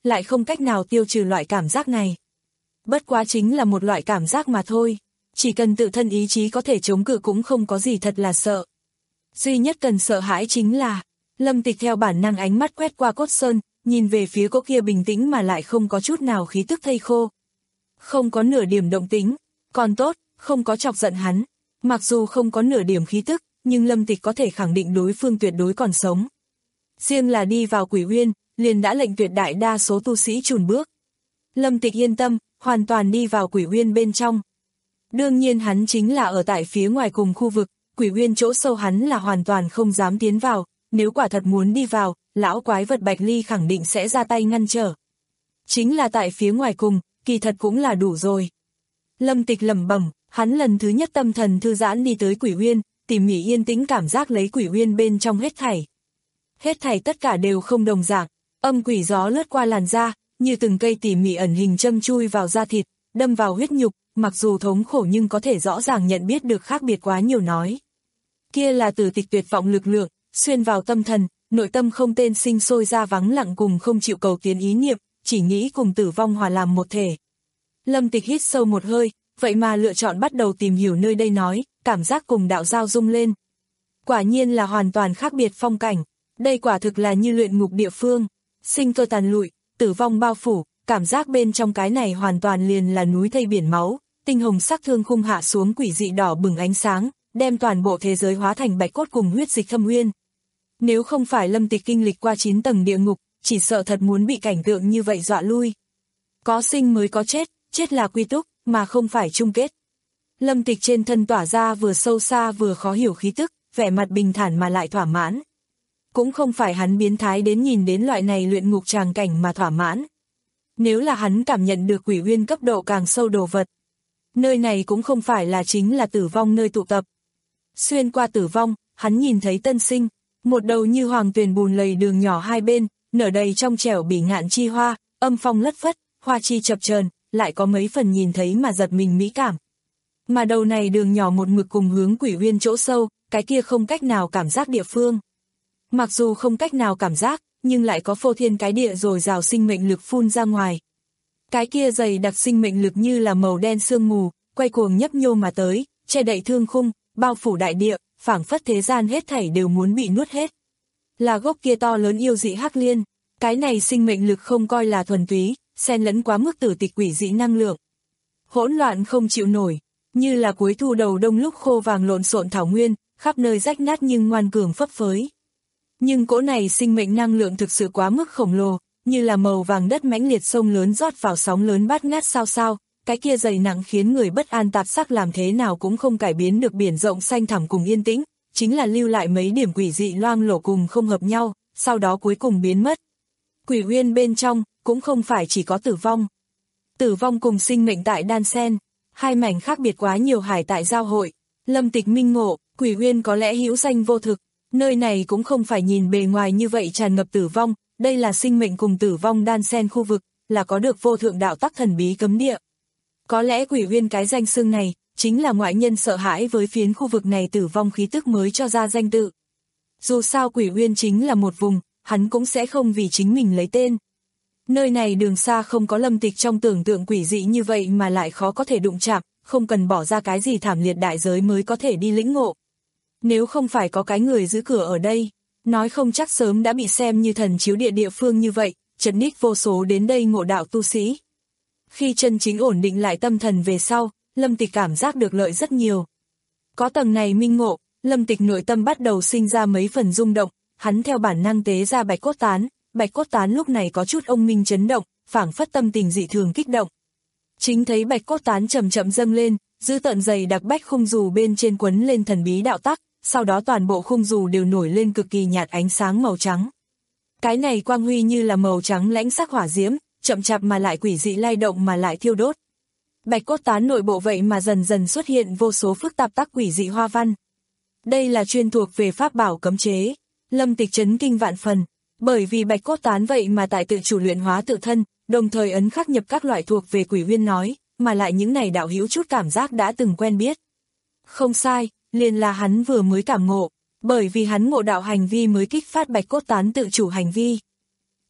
lại không cách nào tiêu trừ loại cảm giác này. Bất quá chính là một loại cảm giác mà thôi, chỉ cần tự thân ý chí có thể chống cự cũng không có gì thật là sợ. Duy nhất cần sợ hãi chính là, Lâm Tịch theo bản năng ánh mắt quét qua cốt sơn, nhìn về phía cỗ kia bình tĩnh mà lại không có chút nào khí tức thây khô. Không có nửa điểm động tính, còn tốt, không có chọc giận hắn. Mặc dù không có nửa điểm khí tức, nhưng Lâm Tịch có thể khẳng định đối phương tuyệt đối còn sống. Riêng là đi vào Quỷ Uyên, liền đã lệnh tuyệt đại đa số tu sĩ chùn bước. Lâm Tịch yên tâm, hoàn toàn đi vào Quỷ Uyên bên trong. Đương nhiên hắn chính là ở tại phía ngoài cùng khu vực, Quỷ Uyên chỗ sâu hắn là hoàn toàn không dám tiến vào, nếu quả thật muốn đi vào, lão quái vật Bạch Ly khẳng định sẽ ra tay ngăn trở. Chính là tại phía ngoài cùng, kỳ thật cũng là đủ rồi. Lâm Tịch lẩm bẩm, hắn lần thứ nhất tâm thần thư giãn đi tới Quỷ Uyên, tỉ mỉ yên tĩnh cảm giác lấy Quỷ Uyên bên trong hết thảy. Hết thảy tất cả đều không đồng dạng, âm quỷ gió lướt qua làn da, như từng cây tỉ mỉ ẩn hình châm chui vào da thịt, đâm vào huyết nhục, mặc dù thống khổ nhưng có thể rõ ràng nhận biết được khác biệt quá nhiều nói. Kia là Tử Tịch tuyệt vọng lực lượng, xuyên vào tâm thần, nội tâm không tên sinh sôi ra vắng lặng cùng không chịu cầu tiến ý niệm, chỉ nghĩ cùng tử vong hòa làm một thể. Lâm Tịch hít sâu một hơi, vậy mà lựa chọn bắt đầu tìm hiểu nơi đây nói, cảm giác cùng đạo giao rung lên. Quả nhiên là hoàn toàn khác biệt phong cảnh, đây quả thực là như luyện ngục địa phương, sinh cơ tàn lụi, tử vong bao phủ, cảm giác bên trong cái này hoàn toàn liền là núi thây biển máu, tinh hồng sắc thương khung hạ xuống quỷ dị đỏ bừng ánh sáng, đem toàn bộ thế giới hóa thành bạch cốt cùng huyết dịch thâm uyên. Nếu không phải Lâm Tịch kinh lịch qua chín tầng địa ngục, chỉ sợ thật muốn bị cảnh tượng như vậy dọa lui. Có sinh mới có chết, chết là quy túc, mà không phải chung kết. Lâm Tịch trên thân tỏa ra vừa sâu xa vừa khó hiểu khí tức, vẻ mặt bình thản mà lại thỏa mãn. Cũng không phải hắn biến thái đến nhìn đến loại này luyện ngục tràng cảnh mà thỏa mãn. Nếu là hắn cảm nhận được Quỷ Uyên cấp độ càng sâu đồ vật, nơi này cũng không phải là chính là tử vong nơi tụ tập. Xuyên qua tử vong, hắn nhìn thấy tân sinh, một đầu như hoàng tuyền bùn lầy đường nhỏ hai bên, nở đầy trong trẻo bỉ ngạn chi hoa, âm phong lất phất, hoa chi chập chờn, lại có mấy phần nhìn thấy mà giật mình mỹ cảm. Mà đầu này đường nhỏ một mực cùng hướng Quỷ Uyên chỗ sâu, cái kia không cách nào cảm giác địa phương. Mặc dù không cách nào cảm giác, nhưng lại có phô thiên cái địa rồi rào sinh mệnh lực phun ra ngoài. Cái kia dày đặc sinh mệnh lực như là màu đen sương mù, quay cuồng nhấp nhô mà tới, che đậy thương khung, bao phủ đại địa, phảng phất thế gian hết thảy đều muốn bị nuốt hết. Là gốc kia to lớn yêu dị hắc liên, cái này sinh mệnh lực không coi là thuần túy, xen lẫn quá mức tử tịch quỷ dị năng lượng. Hỗn loạn không chịu nổi, như là cuối thu đầu đông lúc khô vàng lộn xộn thảo nguyên, khắp nơi rách nát nhưng ngoan cường phấp phới. Nhưng cỗ này sinh mệnh năng lượng thực sự quá mức khổng lồ, như là màu vàng đất mãnh liệt sông lớn rót vào sóng lớn bát ngát sao sao, cái kia dày nặng khiến người bất an tạp sắc làm thế nào cũng không cải biến được biển rộng xanh thẳm cùng yên tĩnh, chính là lưu lại mấy điểm quỷ dị loang lổ cùng không hợp nhau, sau đó cuối cùng biến mất. Quỷ Uyên bên trong, cũng không phải chỉ có tử vong. Tử vong cùng sinh mệnh tại đan sen, hai mảnh khác biệt quá nhiều hải tại giao hội. Lâm Tịch minh ngộ, Quỷ Uyên có lẽ hữu danh vô thực, nơi này cũng không phải nhìn bề ngoài như vậy tràn ngập tử vong, đây là sinh mệnh cùng tử vong đan sen khu vực, là có được vô thượng đạo tắc thần bí cấm địa. Có lẽ Quỷ Uyên cái danh xưng này, chính là ngoại nhân sợ hãi với phiến khu vực này tử vong khí tức mới cho ra danh tự. Dù sao Quỷ Uyên chính là một vùng, hắn cũng sẽ không vì chính mình lấy tên. Nơi này đường xa không có Lâm Tịch trong tưởng tượng quỷ dị như vậy mà lại khó có thể đụng chạm, không cần bỏ ra cái gì thảm liệt đại giới mới có thể đi lĩnh ngộ. Nếu không phải có cái người giữ cửa ở đây, nói không chắc sớm đã bị xem như thần chiếu địa địa phương như vậy, trấn ních vô số đến đây ngộ đạo tu sĩ. Khi chân chính ổn định lại tâm thần về sau, Lâm Tịch cảm giác được lợi rất nhiều. Có tầng này minh ngộ, Lâm Tịch nội tâm bắt đầu sinh ra mấy phần rung động, hắn theo bản năng tế ra bạch cốt tán, bạch cốt tán lúc này có chút ông minh chấn động, phảng phất tâm tình dị thường kích động. Chính thấy bạch cốt tán chậm chậm dâng lên, giữ tận dày đặc bách khung dù bên trên quấn lên thần bí đạo tắc, sau đó toàn bộ khung dù đều nổi lên cực kỳ nhạt ánh sáng màu trắng. Cái này quang huy như là màu trắng lãnh sắc hỏa diễm, chậm chạp mà lại quỷ dị lay động mà lại thiêu đốt. Bạch cốt tán nội bộ vậy mà dần dần xuất hiện vô số phức tạp tác quỷ dị hoa văn. Đây là chuyên thuộc về pháp bảo cấm chế. Lâm Tịch chấn kinh vạn phần, bởi vì bạch cốt tán vậy mà tại tự chủ luyện hóa tự thân, đồng thời ấn khắc nhập các loại thuộc về Quỷ Uyên nói, mà lại những này đạo hữu chút cảm giác đã từng quen biết. Không sai, liền là hắn vừa mới cảm ngộ, bởi vì hắn ngộ đạo hành vi mới kích phát bạch cốt tán tự chủ hành vi.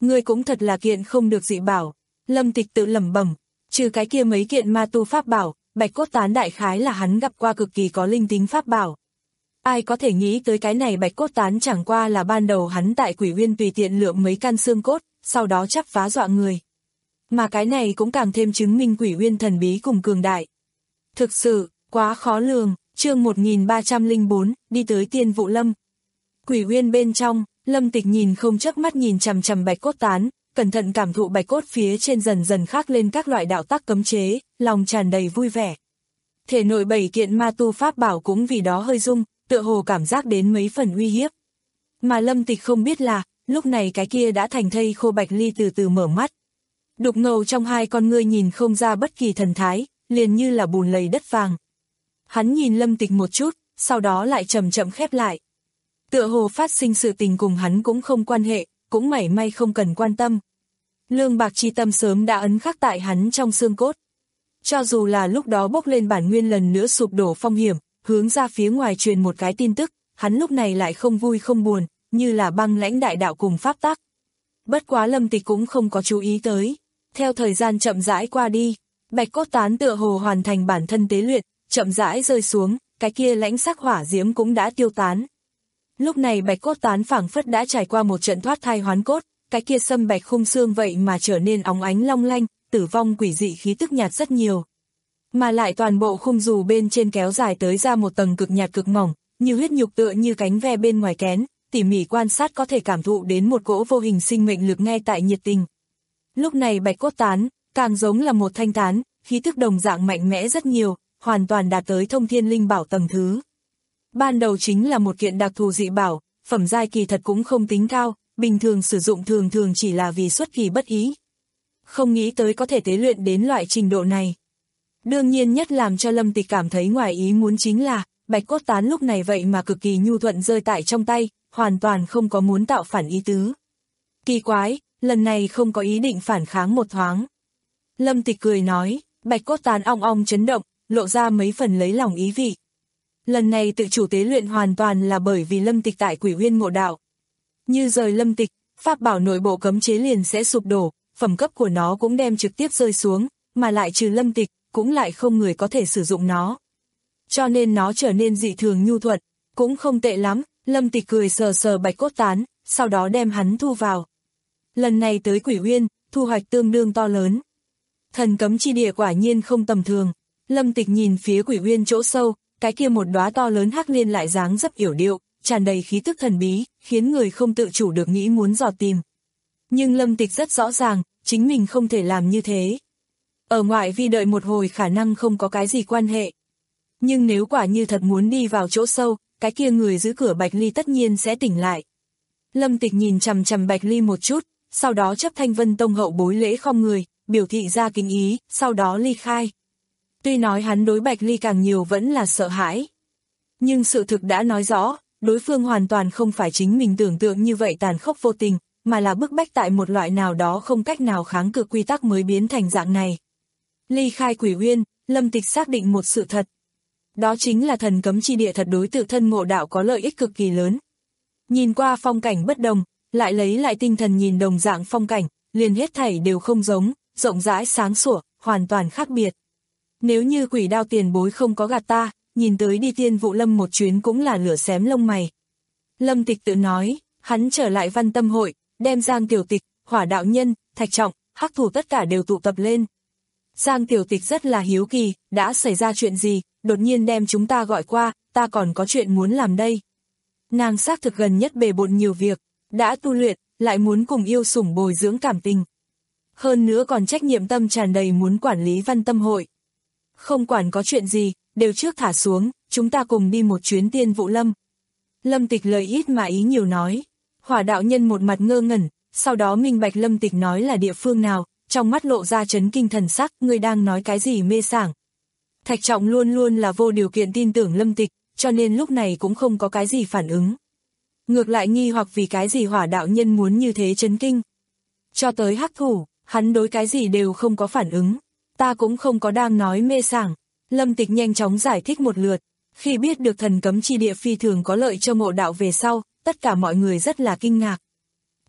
Ngươi cũng thật là kiện không được dị bảo. Lâm Tịch tự lẩm bẩm, trừ cái kia mấy kiện ma tu pháp bảo, bạch cốt tán đại khái là hắn gặp qua cực kỳ có linh tính pháp bảo. Ai có thể nghĩ tới cái này bạch cốt tán chẳng qua là ban đầu hắn tại Quỷ Uyên tùy tiện lượm mấy căn xương cốt, sau đó chắp vá dọa người. Mà cái này cũng càng thêm chứng minh Quỷ Uyên thần bí cùng cường đại. Thực sự, quá khó lường. Chương một nghìn ba trăm lẻ bốn, đi tới Tiên Vụ Lâm. Quỷ Uyên bên trong, Lâm Tịch nhìn không chớp mắt nhìn chằm chằm bạch cốt tán, cẩn thận cảm thụ bạch cốt phía trên dần dần khắc lên các loại đạo tắc cấm chế, lòng tràn đầy vui vẻ. Thể nội bảy kiện ma tu pháp bảo cũng vì đó hơi rung, tựa hồ cảm giác đến mấy phần uy hiếp. Mà Lâm Tịch không biết là, lúc này cái kia đã thành thây khô Bạch Ly từ từ mở mắt. Đục ngầu trong hai con ngươi nhìn không ra bất kỳ thần thái, liền như là bùn lầy đất vàng. Hắn nhìn Lâm Tịch một chút, sau đó lại chậm chậm khép lại. Tựa hồ phát sinh sự tình cùng hắn cũng không quan hệ, cũng mảy may không cần quan tâm. Lương bạc chi tâm sớm đã ấn khắc tại hắn trong xương cốt. Cho dù là lúc đó bốc lên bản nguyên lần nữa sụp đổ phong hiểm, hướng ra phía ngoài truyền một cái tin tức, hắn lúc này lại không vui không buồn, như là băng lãnh đại đạo cùng pháp tắc. Bất quá Lâm Tịch cũng không có chú ý tới. Theo thời gian chậm rãi qua đi, bạch cốt tán tựa hồ hoàn thành bản thân tế luyện, chậm rãi rơi xuống, cái kia lãnh sắc hỏa diễm cũng đã tiêu tán. Lúc này bạch cốt tán phảng phất đã trải qua một trận thoát thai hoán cốt, cái kia sâm bạch khung xương vậy mà trở nên óng ánh long lanh, tử vong quỷ dị khí tức nhạt rất nhiều. Mà lại toàn bộ khung dù bên trên kéo dài tới ra một tầng cực nhạt cực mỏng, như huyết nhục tựa như cánh ve bên ngoài kén, tỉ mỉ quan sát có thể cảm thụ đến một cỗ vô hình sinh mệnh lực ngay tại nhiệt tình. Lúc này bạch cốt tán, càng giống là một thanh tán, khí tức đồng dạng mạnh mẽ rất nhiều, hoàn toàn đạt tới thông thiên linh bảo tầng thứ. Ban đầu chính là một kiện đặc thù dị bảo, phẩm giai kỳ thật cũng không tính cao, bình thường sử dụng thường thường chỉ là vì xuất kỳ bất ý. Không nghĩ tới có thể tế luyện đến loại trình độ này. Đương nhiên nhất làm cho Lâm Tịch cảm thấy ngoài ý muốn chính là, bạch cốt tán lúc này vậy mà cực kỳ nhu thuận rơi tại trong tay, hoàn toàn không có muốn tạo phản ý tứ. Kỳ quái, lần này không có ý định phản kháng một thoáng. Lâm Tịch cười nói, bạch cốt tán ong ong chấn động, lộ ra mấy phần lấy lòng ý vị. Lần này tự chủ tế luyện hoàn toàn là bởi vì Lâm Tịch tại Quỷ Uyên ngộ đạo. Như rời Lâm Tịch, pháp bảo nội bộ cấm chế liền sẽ sụp đổ, phẩm cấp của nó cũng đem trực tiếp rơi xuống, mà lại trừ Lâm Tịch, cũng lại không người có thể sử dụng nó. Cho nên nó trở nên dị thường nhu thuận, cũng không tệ lắm. Lâm Tịch cười sờ sờ bạch cốt tán, sau đó đem hắn thu vào. Lần này tới Quỷ Uyên, thu hoạch tương đương to lớn. Thần cấm chi địa quả nhiên không tầm thường. Lâm Tịch nhìn phía Quỷ Uyên chỗ sâu, cái kia một đóa to lớn hắc liên lại dáng dấp yểu điệu, tràn đầy khí tức thần bí, khiến người không tự chủ được nghĩ muốn dò tìm. Nhưng Lâm Tịch rất rõ ràng, chính mình không thể làm như thế. Ở ngoại vi đợi một hồi khả năng không có cái gì quan hệ. Nhưng nếu quả như thật muốn đi vào chỗ sâu, cái kia người giữ cửa Bạch Ly tất nhiên sẽ tỉnh lại. Lâm Tịch nhìn chằm chằm Bạch Ly một chút, sau đó chấp Thanh Vân Tông hậu bối lễ khom người, biểu thị ra kính ý, sau đó ly khai. Tuy nói hắn đối Bạch Ly càng nhiều vẫn là sợ hãi. Nhưng sự thực đã nói rõ, đối phương hoàn toàn không phải chính mình tưởng tượng như vậy tàn khốc vô tình, mà là bức bách tại một loại nào đó không cách nào kháng cự quy tắc mới biến thành dạng này. Ly khai Quỷ Uyên, Lâm Tịch xác định một sự thật. Đó chính là thần cấm chi địa thật đối tự thân ngộ đạo có lợi ích cực kỳ lớn. Nhìn qua phong cảnh bất đồng, lại lấy lại tinh thần nhìn đồng dạng phong cảnh, liền hết thảy đều không giống, rộng rãi sáng sủa, hoàn toàn khác biệt. Nếu như Quỷ Đao tiền bối không có gạt ta, nhìn tới đi Tiên Vụ Lâm một chuyến cũng là lửa xém lông mày. Lâm Tịch tự nói, hắn trở lại Văn Tâm hội, đem Giang Tiểu Tịch, Hỏa Đạo Nhân, Thạch Trọng, Hắc Thủ tất cả đều tụ tập lên. Giang Tiểu Tịch rất là hiếu kỳ, đã xảy ra chuyện gì, đột nhiên đem chúng ta gọi qua, ta còn có chuyện muốn làm đây. Nàng xác thực gần nhất bề bộn nhiều việc, đã tu luyện, lại muốn cùng yêu sủng bồi dưỡng cảm tình. Hơn nữa còn trách nhiệm tâm tràn đầy muốn quản lý Văn Tâm hội. Không quản có chuyện gì, đều trước thả xuống, chúng ta cùng đi một chuyến Tiên Vụ Lâm. Lâm Tịch lời ít mà ý nhiều nói. Hỏa Đạo Nhân một mặt ngơ ngẩn, sau đó minh bạch Lâm Tịch nói là địa phương nào, trong mắt lộ ra chấn kinh thần sắc, người đang nói cái gì mê sảng. Thạch Trọng luôn luôn là vô điều kiện tin tưởng Lâm Tịch, cho nên lúc này cũng không có cái gì phản ứng. Ngược lại nghi hoặc vì cái gì Hỏa Đạo Nhân muốn như thế chấn kinh. Cho tới Hắc Thủ, hắn đối cái gì đều không có phản ứng. Ta cũng không có đang nói mê sảng. Lâm Tịch nhanh chóng giải thích một lượt. Khi biết được thần cấm chi địa phi thường có lợi cho ngộ đạo về sau, tất cả mọi người rất là kinh ngạc.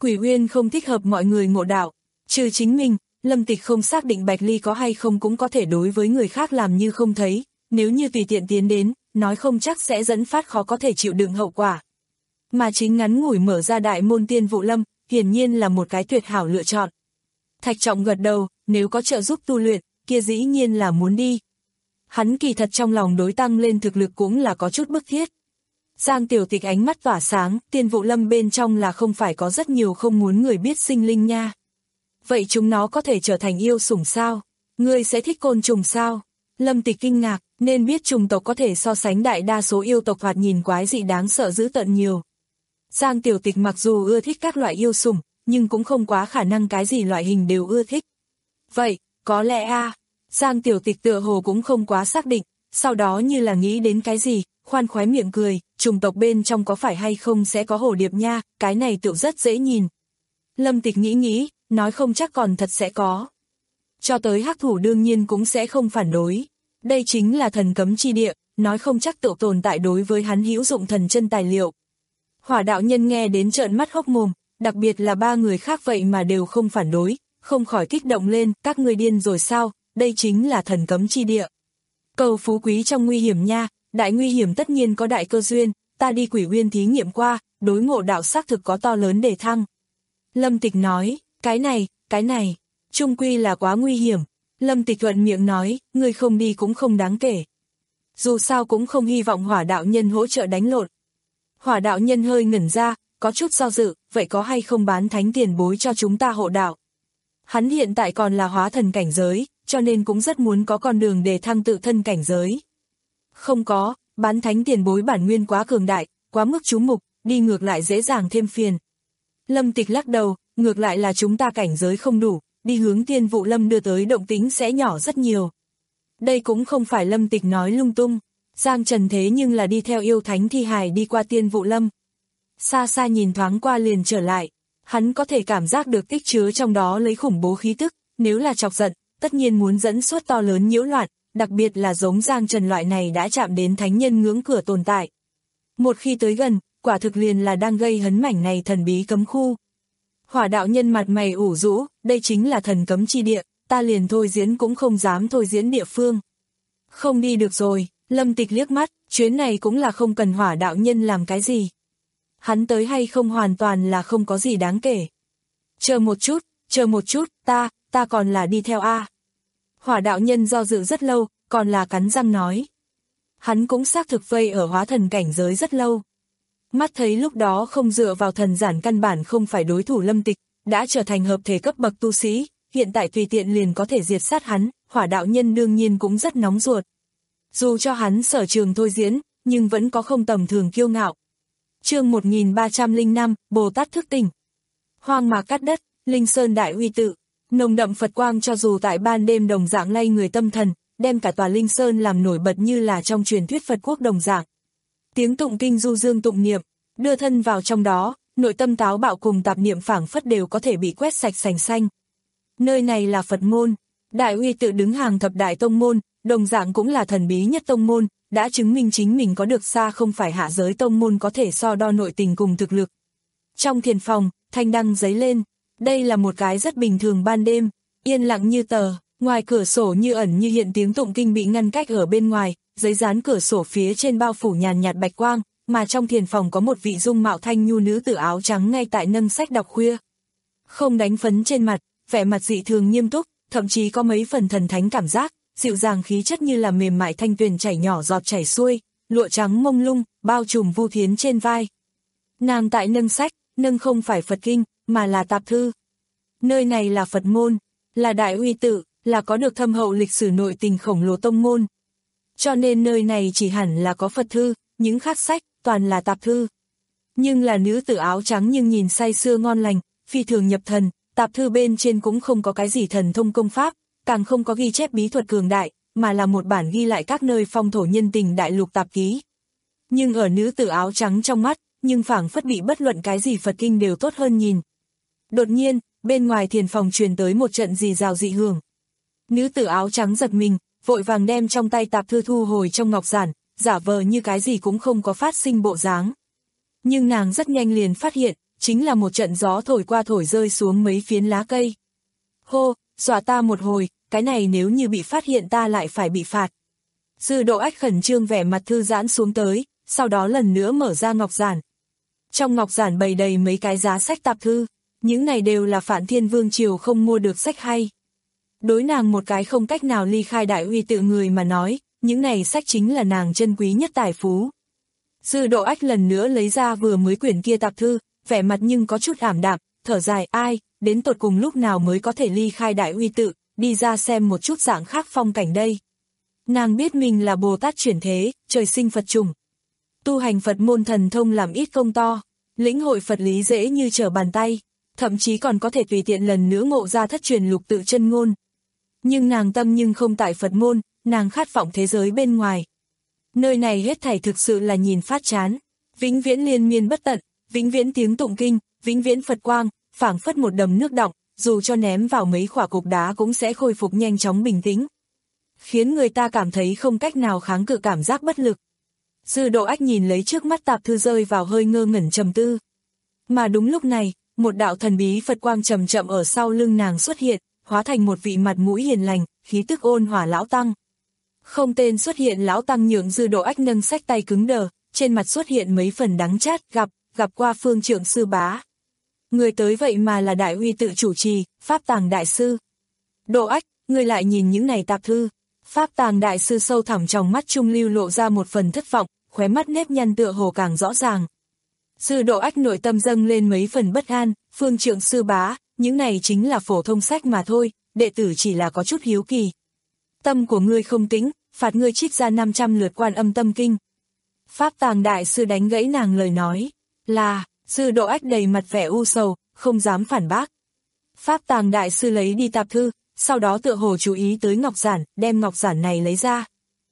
Quỷ Uyên không thích hợp mọi người ngộ đạo, trừ chính mình, Lâm Tịch không xác định Bạch Ly có hay không cũng có thể đối với người khác làm như không thấy, nếu như tùy tiện tiến đến, nói không chắc sẽ dẫn phát khó có thể chịu đựng hậu quả. Mà chính ngắn ngủi mở ra đại môn Tiên Vụ Lâm, hiển nhiên là một cái tuyệt hảo lựa chọn. Thạch Trọng gật đầu, nếu có trợ giúp tu luyện, kia dĩ nhiên là muốn đi. Hắn kỳ thật trong lòng đối tăng lên thực lực cũng là có chút bức thiết. Giang Tiểu Tịch ánh mắt tỏa sáng, Tiên Vụ Lâm bên trong là không phải có rất nhiều không muốn người biết sinh linh nha. Vậy chúng nó có thể trở thành yêu sủng sao? Ngươi sẽ thích côn trùng sao? Lâm Tịch kinh ngạc, nên biết trùng tộc có thể so sánh đại đa số yêu tộc thoạt nhìn quái dị đáng sợ dữ tợn nhiều. Giang Tiểu Tịch mặc dù ưa thích các loại yêu sủng, nhưng cũng không quá khả năng cái gì loại hình đều ưa thích. Vậy, có lẽ a à, Giang Tiểu Tịch tựa hồ cũng không quá xác định, sau đó như là nghĩ đến cái gì, khoan khoái miệng cười, trùng tộc bên trong có phải hay không sẽ có hồ điệp nha, cái này tựu rất dễ nhìn. Lâm Tịch nghĩ nghĩ, nói không chắc còn thật sẽ có. Cho tới hắc thủ đương nhiên cũng sẽ không phản đối. Đây chính là thần cấm chi địa, nói không chắc tự tồn tại đối với hắn hữu dụng thần chân tài liệu. Hỏa đạo nhân nghe đến trợn mắt hốc mồm, đặc biệt là ba người khác vậy mà đều không phản đối, không khỏi kích động lên, các ngươi điên rồi sao, đây chính là thần cấm chi địa. Cầu phú quý trong nguy hiểm nha, đại nguy hiểm tất nhiên có đại cơ duyên, ta đi Quỷ Uyên thí nghiệm qua, đối ngộ đạo xác thực có to lớn đề thăng. Lâm Tịch nói, cái này, cái này, chung quy là quá nguy hiểm. Lâm Tịch thuận miệng nói, ngươi không đi cũng không đáng kể. Dù sao cũng không hy vọng hỏa đạo nhân hỗ trợ đánh lộn. Hỏa đạo nhân hơi ngẩn ra, có chút do dự, vậy có hay không bán thánh tiền bối cho chúng ta hộ đạo? Hắn hiện tại còn là hóa thần cảnh giới, cho nên cũng rất muốn có con đường để thăng tự thân cảnh giới. Không có, bán thánh tiền bối bản nguyên quá cường đại, quá mức chú mục, đi ngược lại dễ dàng thêm phiền. Lâm Tịch lắc đầu, ngược lại là chúng ta cảnh giới không đủ, đi hướng Tiên Vụ Lâm đưa tới động tính sẽ nhỏ rất nhiều. Đây cũng không phải Lâm Tịch nói lung tung, Giang Trần thế nhưng là đi theo yêu thánh thi hài đi qua Tiên Vụ Lâm. Xa xa nhìn thoáng qua liền trở lại, hắn có thể cảm giác được tích chứa trong đó lấy khủng bố khí tức, nếu là chọc giận, tất nhiên muốn dẫn xuất to lớn nhiễu loạn, đặc biệt là giống Giang Trần loại này đã chạm đến thánh nhân ngưỡng cửa tồn tại. Một khi tới gần, quả thực liền là đang gây hấn mảnh này thần bí cấm khu. Hỏa đạo nhân mặt mày ủ rũ, đây chính là thần cấm chi địa, ta liền thôi diễn cũng không dám thôi diễn địa phương. Không đi được rồi, Lâm Tịch liếc mắt, chuyến này cũng là không cần hỏa đạo nhân làm cái gì. Hắn tới hay không hoàn toàn là không có gì đáng kể. Chờ một chút, chờ một chút, ta, ta còn là đi theo A. Hỏa đạo nhân do dự rất lâu, còn là cắn răng nói. Hắn cũng xác thực vây ở hóa thần cảnh giới rất lâu. Mắt thấy lúc đó không dựa vào thần giản căn bản không phải đối thủ Lâm Tịch, đã trở thành hợp thể cấp bậc tu sĩ, hiện tại tùy tiện liền có thể diệt sát hắn, hỏa đạo nhân đương nhiên cũng rất nóng ruột. Dù cho hắn sở trường thôi diễn, nhưng vẫn có không tầm thường kiêu ngạo. Chương một nghìn ba trăm lẻ năm, Bồ Tát thức tỉnh. Hoang mạc cắt đất, Linh Sơn đại uy tự, nồng đậm Phật quang cho dù tại ban đêm đồng dạng lay người tâm thần, đem cả tòa Linh Sơn làm nổi bật như là trong truyền thuyết Phật quốc đồng dạng. Tiếng tụng kinh du dương tụng niệm, đưa thân vào trong đó, nội tâm táo bạo cùng tạp niệm phảng phất đều có thể bị quét sạch sành xanh. Nơi này là Phật môn, đại uy tự đứng hàng thập đại tông môn, đồng dạng cũng là thần bí nhất tông môn, đã chứng minh chính mình có được xa không phải hạ giới tông môn có thể so đo nội tình cùng thực lực. Trong thiền phòng, thanh đăng giấy lên, đây là một cái rất bình thường ban đêm, yên lặng như tờ, ngoài cửa sổ như ẩn như hiện tiếng tụng kinh bị ngăn cách ở bên ngoài, giấy dán cửa sổ phía trên bao phủ nhàn nhạt bạch quang, mà trong thiền phòng có một vị dung mạo thanh nhu nữ tử áo trắng ngay tại nâng sách đọc khuya. Không đánh phấn trên mặt, vẻ mặt dị thường nghiêm túc, thậm chí có mấy phần thần thánh cảm giác, dịu dàng khí chất như là mềm mại thanh tuyền chảy nhỏ giọt chảy xuôi, lụa trắng mông lung, bao trùm Vu Thiến trên vai. Nàng tại nâng sách, nâng không phải Phật kinh, mà là tạp thư. Nơi này là Phật môn, là đại uy tự, là có được thâm hậu lịch sử nội tình khổng lồ tông môn. Cho nên nơi này chỉ hẳn là có Phật thư, những khác sách, toàn là tạp thư. Nhưng là nữ tử áo trắng nhưng nhìn say sưa ngon lành, phi thường nhập thần, tạp thư bên trên cũng không có cái gì thần thông công pháp, càng không có ghi chép bí thuật cường đại, mà là một bản ghi lại các nơi phong thổ nhân tình đại lục tạp ký. Nhưng ở nữ tử áo trắng trong mắt, nhưng phảng phất bị bất luận cái gì Phật kinh đều tốt hơn nhìn. Đột nhiên, bên ngoài thiền phòng truyền tới một trận rì rào dị hưởng. Nữ tử áo trắng giật mình, vội vàng đem trong tay tạp thư thu hồi trong ngọc giản, giả vờ như cái gì cũng không có phát sinh bộ dáng. Nhưng nàng rất nhanh liền phát hiện, chính là một trận gió thổi qua thổi rơi xuống mấy phiến lá cây. Hô, dọa ta một hồi, cái này nếu như bị phát hiện ta lại phải bị phạt. Dư Độ Ách khẩn trương vẻ mặt thư giãn xuống tới, sau đó lần nữa mở ra ngọc giản. Trong ngọc giản bày đầy mấy cái giá sách tạp thư, những này đều là Phạn Thiên Vương triều không mua được sách hay. Đối nàng một cái không cách nào ly khai đại uy tự người mà nói, những này sách chính là nàng chân quý nhất tài phú. Dư Độ Ách lần nữa lấy ra vừa mới quyển kia tạp thư, vẻ mặt nhưng có chút ảm đạm, thở dài, ai, đến tột cùng lúc nào mới có thể ly khai đại uy tự, đi ra xem một chút dạng khác phong cảnh đây. Nàng biết mình là Bồ Tát chuyển thế, trời sinh Phật chủng. Tu hành Phật môn thần thông làm ít công to, lĩnh hội Phật lý dễ như trở bàn tay, thậm chí còn có thể tùy tiện lần nữa ngộ ra thất truyền lục tự chân ngôn. Nhưng nàng tâm nhưng không tại Phật môn, nàng khát vọng thế giới bên ngoài. Nơi này hết thảy thực sự là nhìn phát chán, vĩnh viễn liên miên bất tận, vĩnh viễn tiếng tụng kinh, vĩnh viễn Phật quang, phảng phất một đầm nước đọng, dù cho ném vào mấy quả cục đá cũng sẽ khôi phục nhanh chóng bình tĩnh. Khiến người ta cảm thấy không cách nào kháng cự cảm giác bất lực. Dư Độ Ách nhìn lấy trước mắt tạp thư rơi vào hơi ngơ ngẩn trầm tư. Mà đúng lúc này, một đạo thần bí Phật quang chậm chậm ở sau lưng nàng xuất hiện, hóa thành một vị mặt mũi hiền lành, khí tức ôn hòa lão tăng. Không tên xuất hiện lão tăng nhượng Dư Độ Ách nâng sách tay cứng đờ, trên mặt xuất hiện mấy phần đắng chát, gặp, gặp qua Phương Trượng sư bá. Người tới vậy mà là đại uy tự chủ trì, Pháp Tàng đại sư. Độ Ách, người lại nhìn những này tạp thư. Pháp Tàng đại sư sâu thẳm trong mắt trung lưu lộ ra một phần thất vọng, khóe mắt nếp nhăn tựa hồ càng rõ ràng. Dư Độ Ách nội tâm dâng lên mấy phần bất an, Phương Trượng sư bá, những này chính là phổ thông sách mà thôi, đệ tử chỉ là có chút hiếu kỳ. Tâm của ngươi không tĩnh, phạt ngươi trích ra năm trăm lượt Quan Âm tâm kinh. Pháp Tàng đại sư đánh gãy nàng lời nói, là, Dư Độ Ách đầy mặt vẻ u sầu, không dám phản bác. Pháp Tàng đại sư lấy đi tạp thư, sau đó tựa hồ chú ý tới ngọc giản, đem ngọc giản này lấy ra.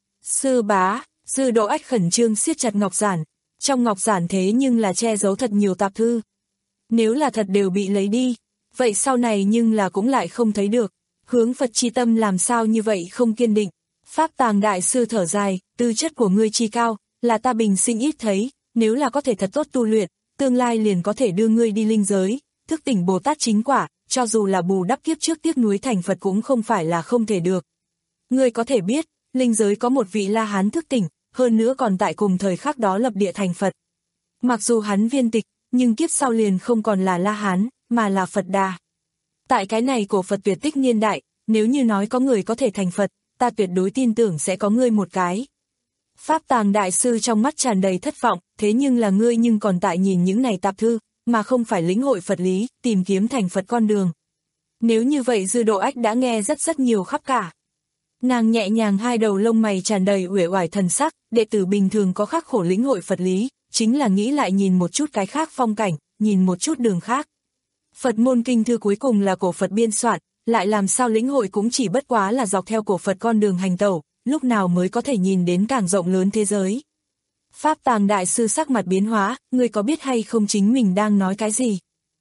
Sư bá, Dư Độ Ách khẩn trương siết chặt ngọc giản, trong ngọc giản thế nhưng là che giấu thật nhiều tạp thư. Nếu là thật đều bị lấy đi, vậy sau này nhưng là cũng lại không thấy được. Hướng Phật chi tâm làm sao như vậy không kiên định. Pháp Tàng đại sư thở dài, tư chất của ngươi chi cao, là ta bình sinh ít thấy, nếu là có thể thật tốt tu luyện, tương lai liền có thể đưa ngươi đi linh giới, thức tỉnh Bồ Tát chính quả, cho dù là bù đắp kiếp trước tiếc nuối thành Phật cũng không phải là không thể được. Ngươi có thể biết, linh giới có một vị La Hán thức tỉnh, hơn nữa còn tại cùng thời khắc đó lập địa thành Phật. Mặc dù hắn viên tịch, nhưng kiếp sau liền không còn là La Hán, mà là Phật Đà. Tại cái này của Phật tuyệt tích niên đại, nếu như nói có người có thể thành Phật, ta tuyệt đối tin tưởng sẽ có ngươi một cái. Pháp Tàng đại sư trong mắt tràn đầy thất vọng, thế nhưng là ngươi nhưng còn tại nhìn những này tạp thư, mà không phải lĩnh hội Phật lý, tìm kiếm thành Phật con đường. Nếu như vậy Dư Độ Ách đã nghe rất rất nhiều khắp cả. Nàng nhẹ nhàng hai đầu lông mày tràn đầy uể oải thần sắc, đệ tử bình thường có khắc khổ lĩnh hội Phật lý, chính là nghĩ lại nhìn một chút cái khác phong cảnh, nhìn một chút đường khác. Phật môn kinh thư cuối cùng là cổ Phật biên soạn, lại làm sao lĩnh hội cũng chỉ bất quá là dọc theo cổ Phật con đường hành tẩu, lúc nào mới có thể nhìn đến càng rộng lớn thế giới. Pháp Tàng đại sư sắc mặt biến hóa, ngươi có biết hay không chính mình đang nói cái gì?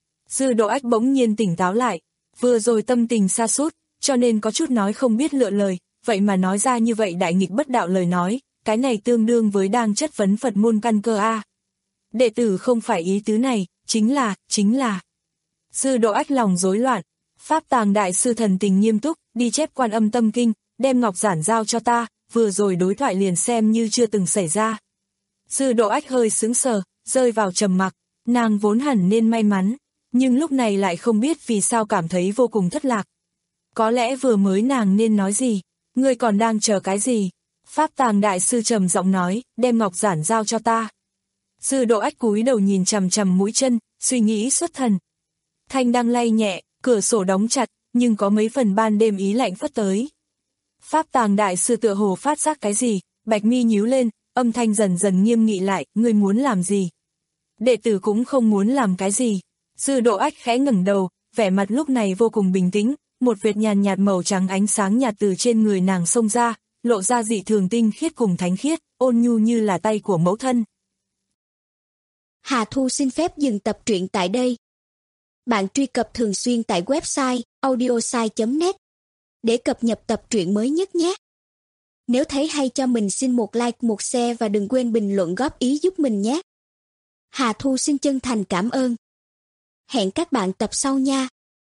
Dư Độ Ách bỗng nhiên tỉnh táo lại, vừa rồi tâm tình sa sút, cho nên có chút nói không biết lựa lời, vậy mà nói ra như vậy đại nghịch bất đạo lời nói, cái này tương đương với đang chất vấn Phật môn căn cơ a. Đệ tử không phải ý tứ này, chính là, chính là. Dư Độ Ách lòng rối loạn, Pháp Tàng đại sư thần tình nghiêm túc, đi chép Quan Âm tâm kinh, đem ngọc giản giao cho ta, vừa rồi đối thoại liền xem như chưa từng xảy ra. Dư Độ Ách hơi sững sờ, rơi vào trầm mặc, nàng vốn hẳn nên may mắn, nhưng lúc này lại không biết vì sao cảm thấy vô cùng thất lạc. Có lẽ vừa mới nàng nên nói gì, ngươi còn đang chờ cái gì? Pháp Tàng đại sư trầm giọng nói, đem ngọc giản giao cho ta. Dư Độ Ách cúi đầu nhìn chằm chằm mũi chân, suy nghĩ xuất thần. Thanh đang lay nhẹ, cửa sổ đóng chặt, nhưng có mấy phần ban đêm ý lạnh phất tới. Pháp Tàng đại sư tựa hồ phát giác cái gì, bạch mi nhíu lên, âm thanh dần dần nghiêm nghị lại, ngươi muốn làm gì? Đệ tử cũng không muốn làm cái gì. Dư Độ Ách khẽ ngẩng đầu, vẻ mặt lúc này vô cùng bình tĩnh, một vệt nhàn nhạt màu trắng ánh sáng nhạt từ trên người nàng xông ra, lộ ra dị thường tinh khiết cùng thánh khiết, ôn nhu như là tay của mẫu thân. Hà Thu xin phép dừng tập truyện tại đây. Bạn truy cập thường xuyên tại website audiosai chấm net để cập nhật tập truyện mới nhất nhé. Nếu thấy hay cho mình xin một like, một share và đừng quên bình luận góp ý giúp mình nhé. Hà Thu xin chân thành cảm ơn. Hẹn các bạn tập sau nha.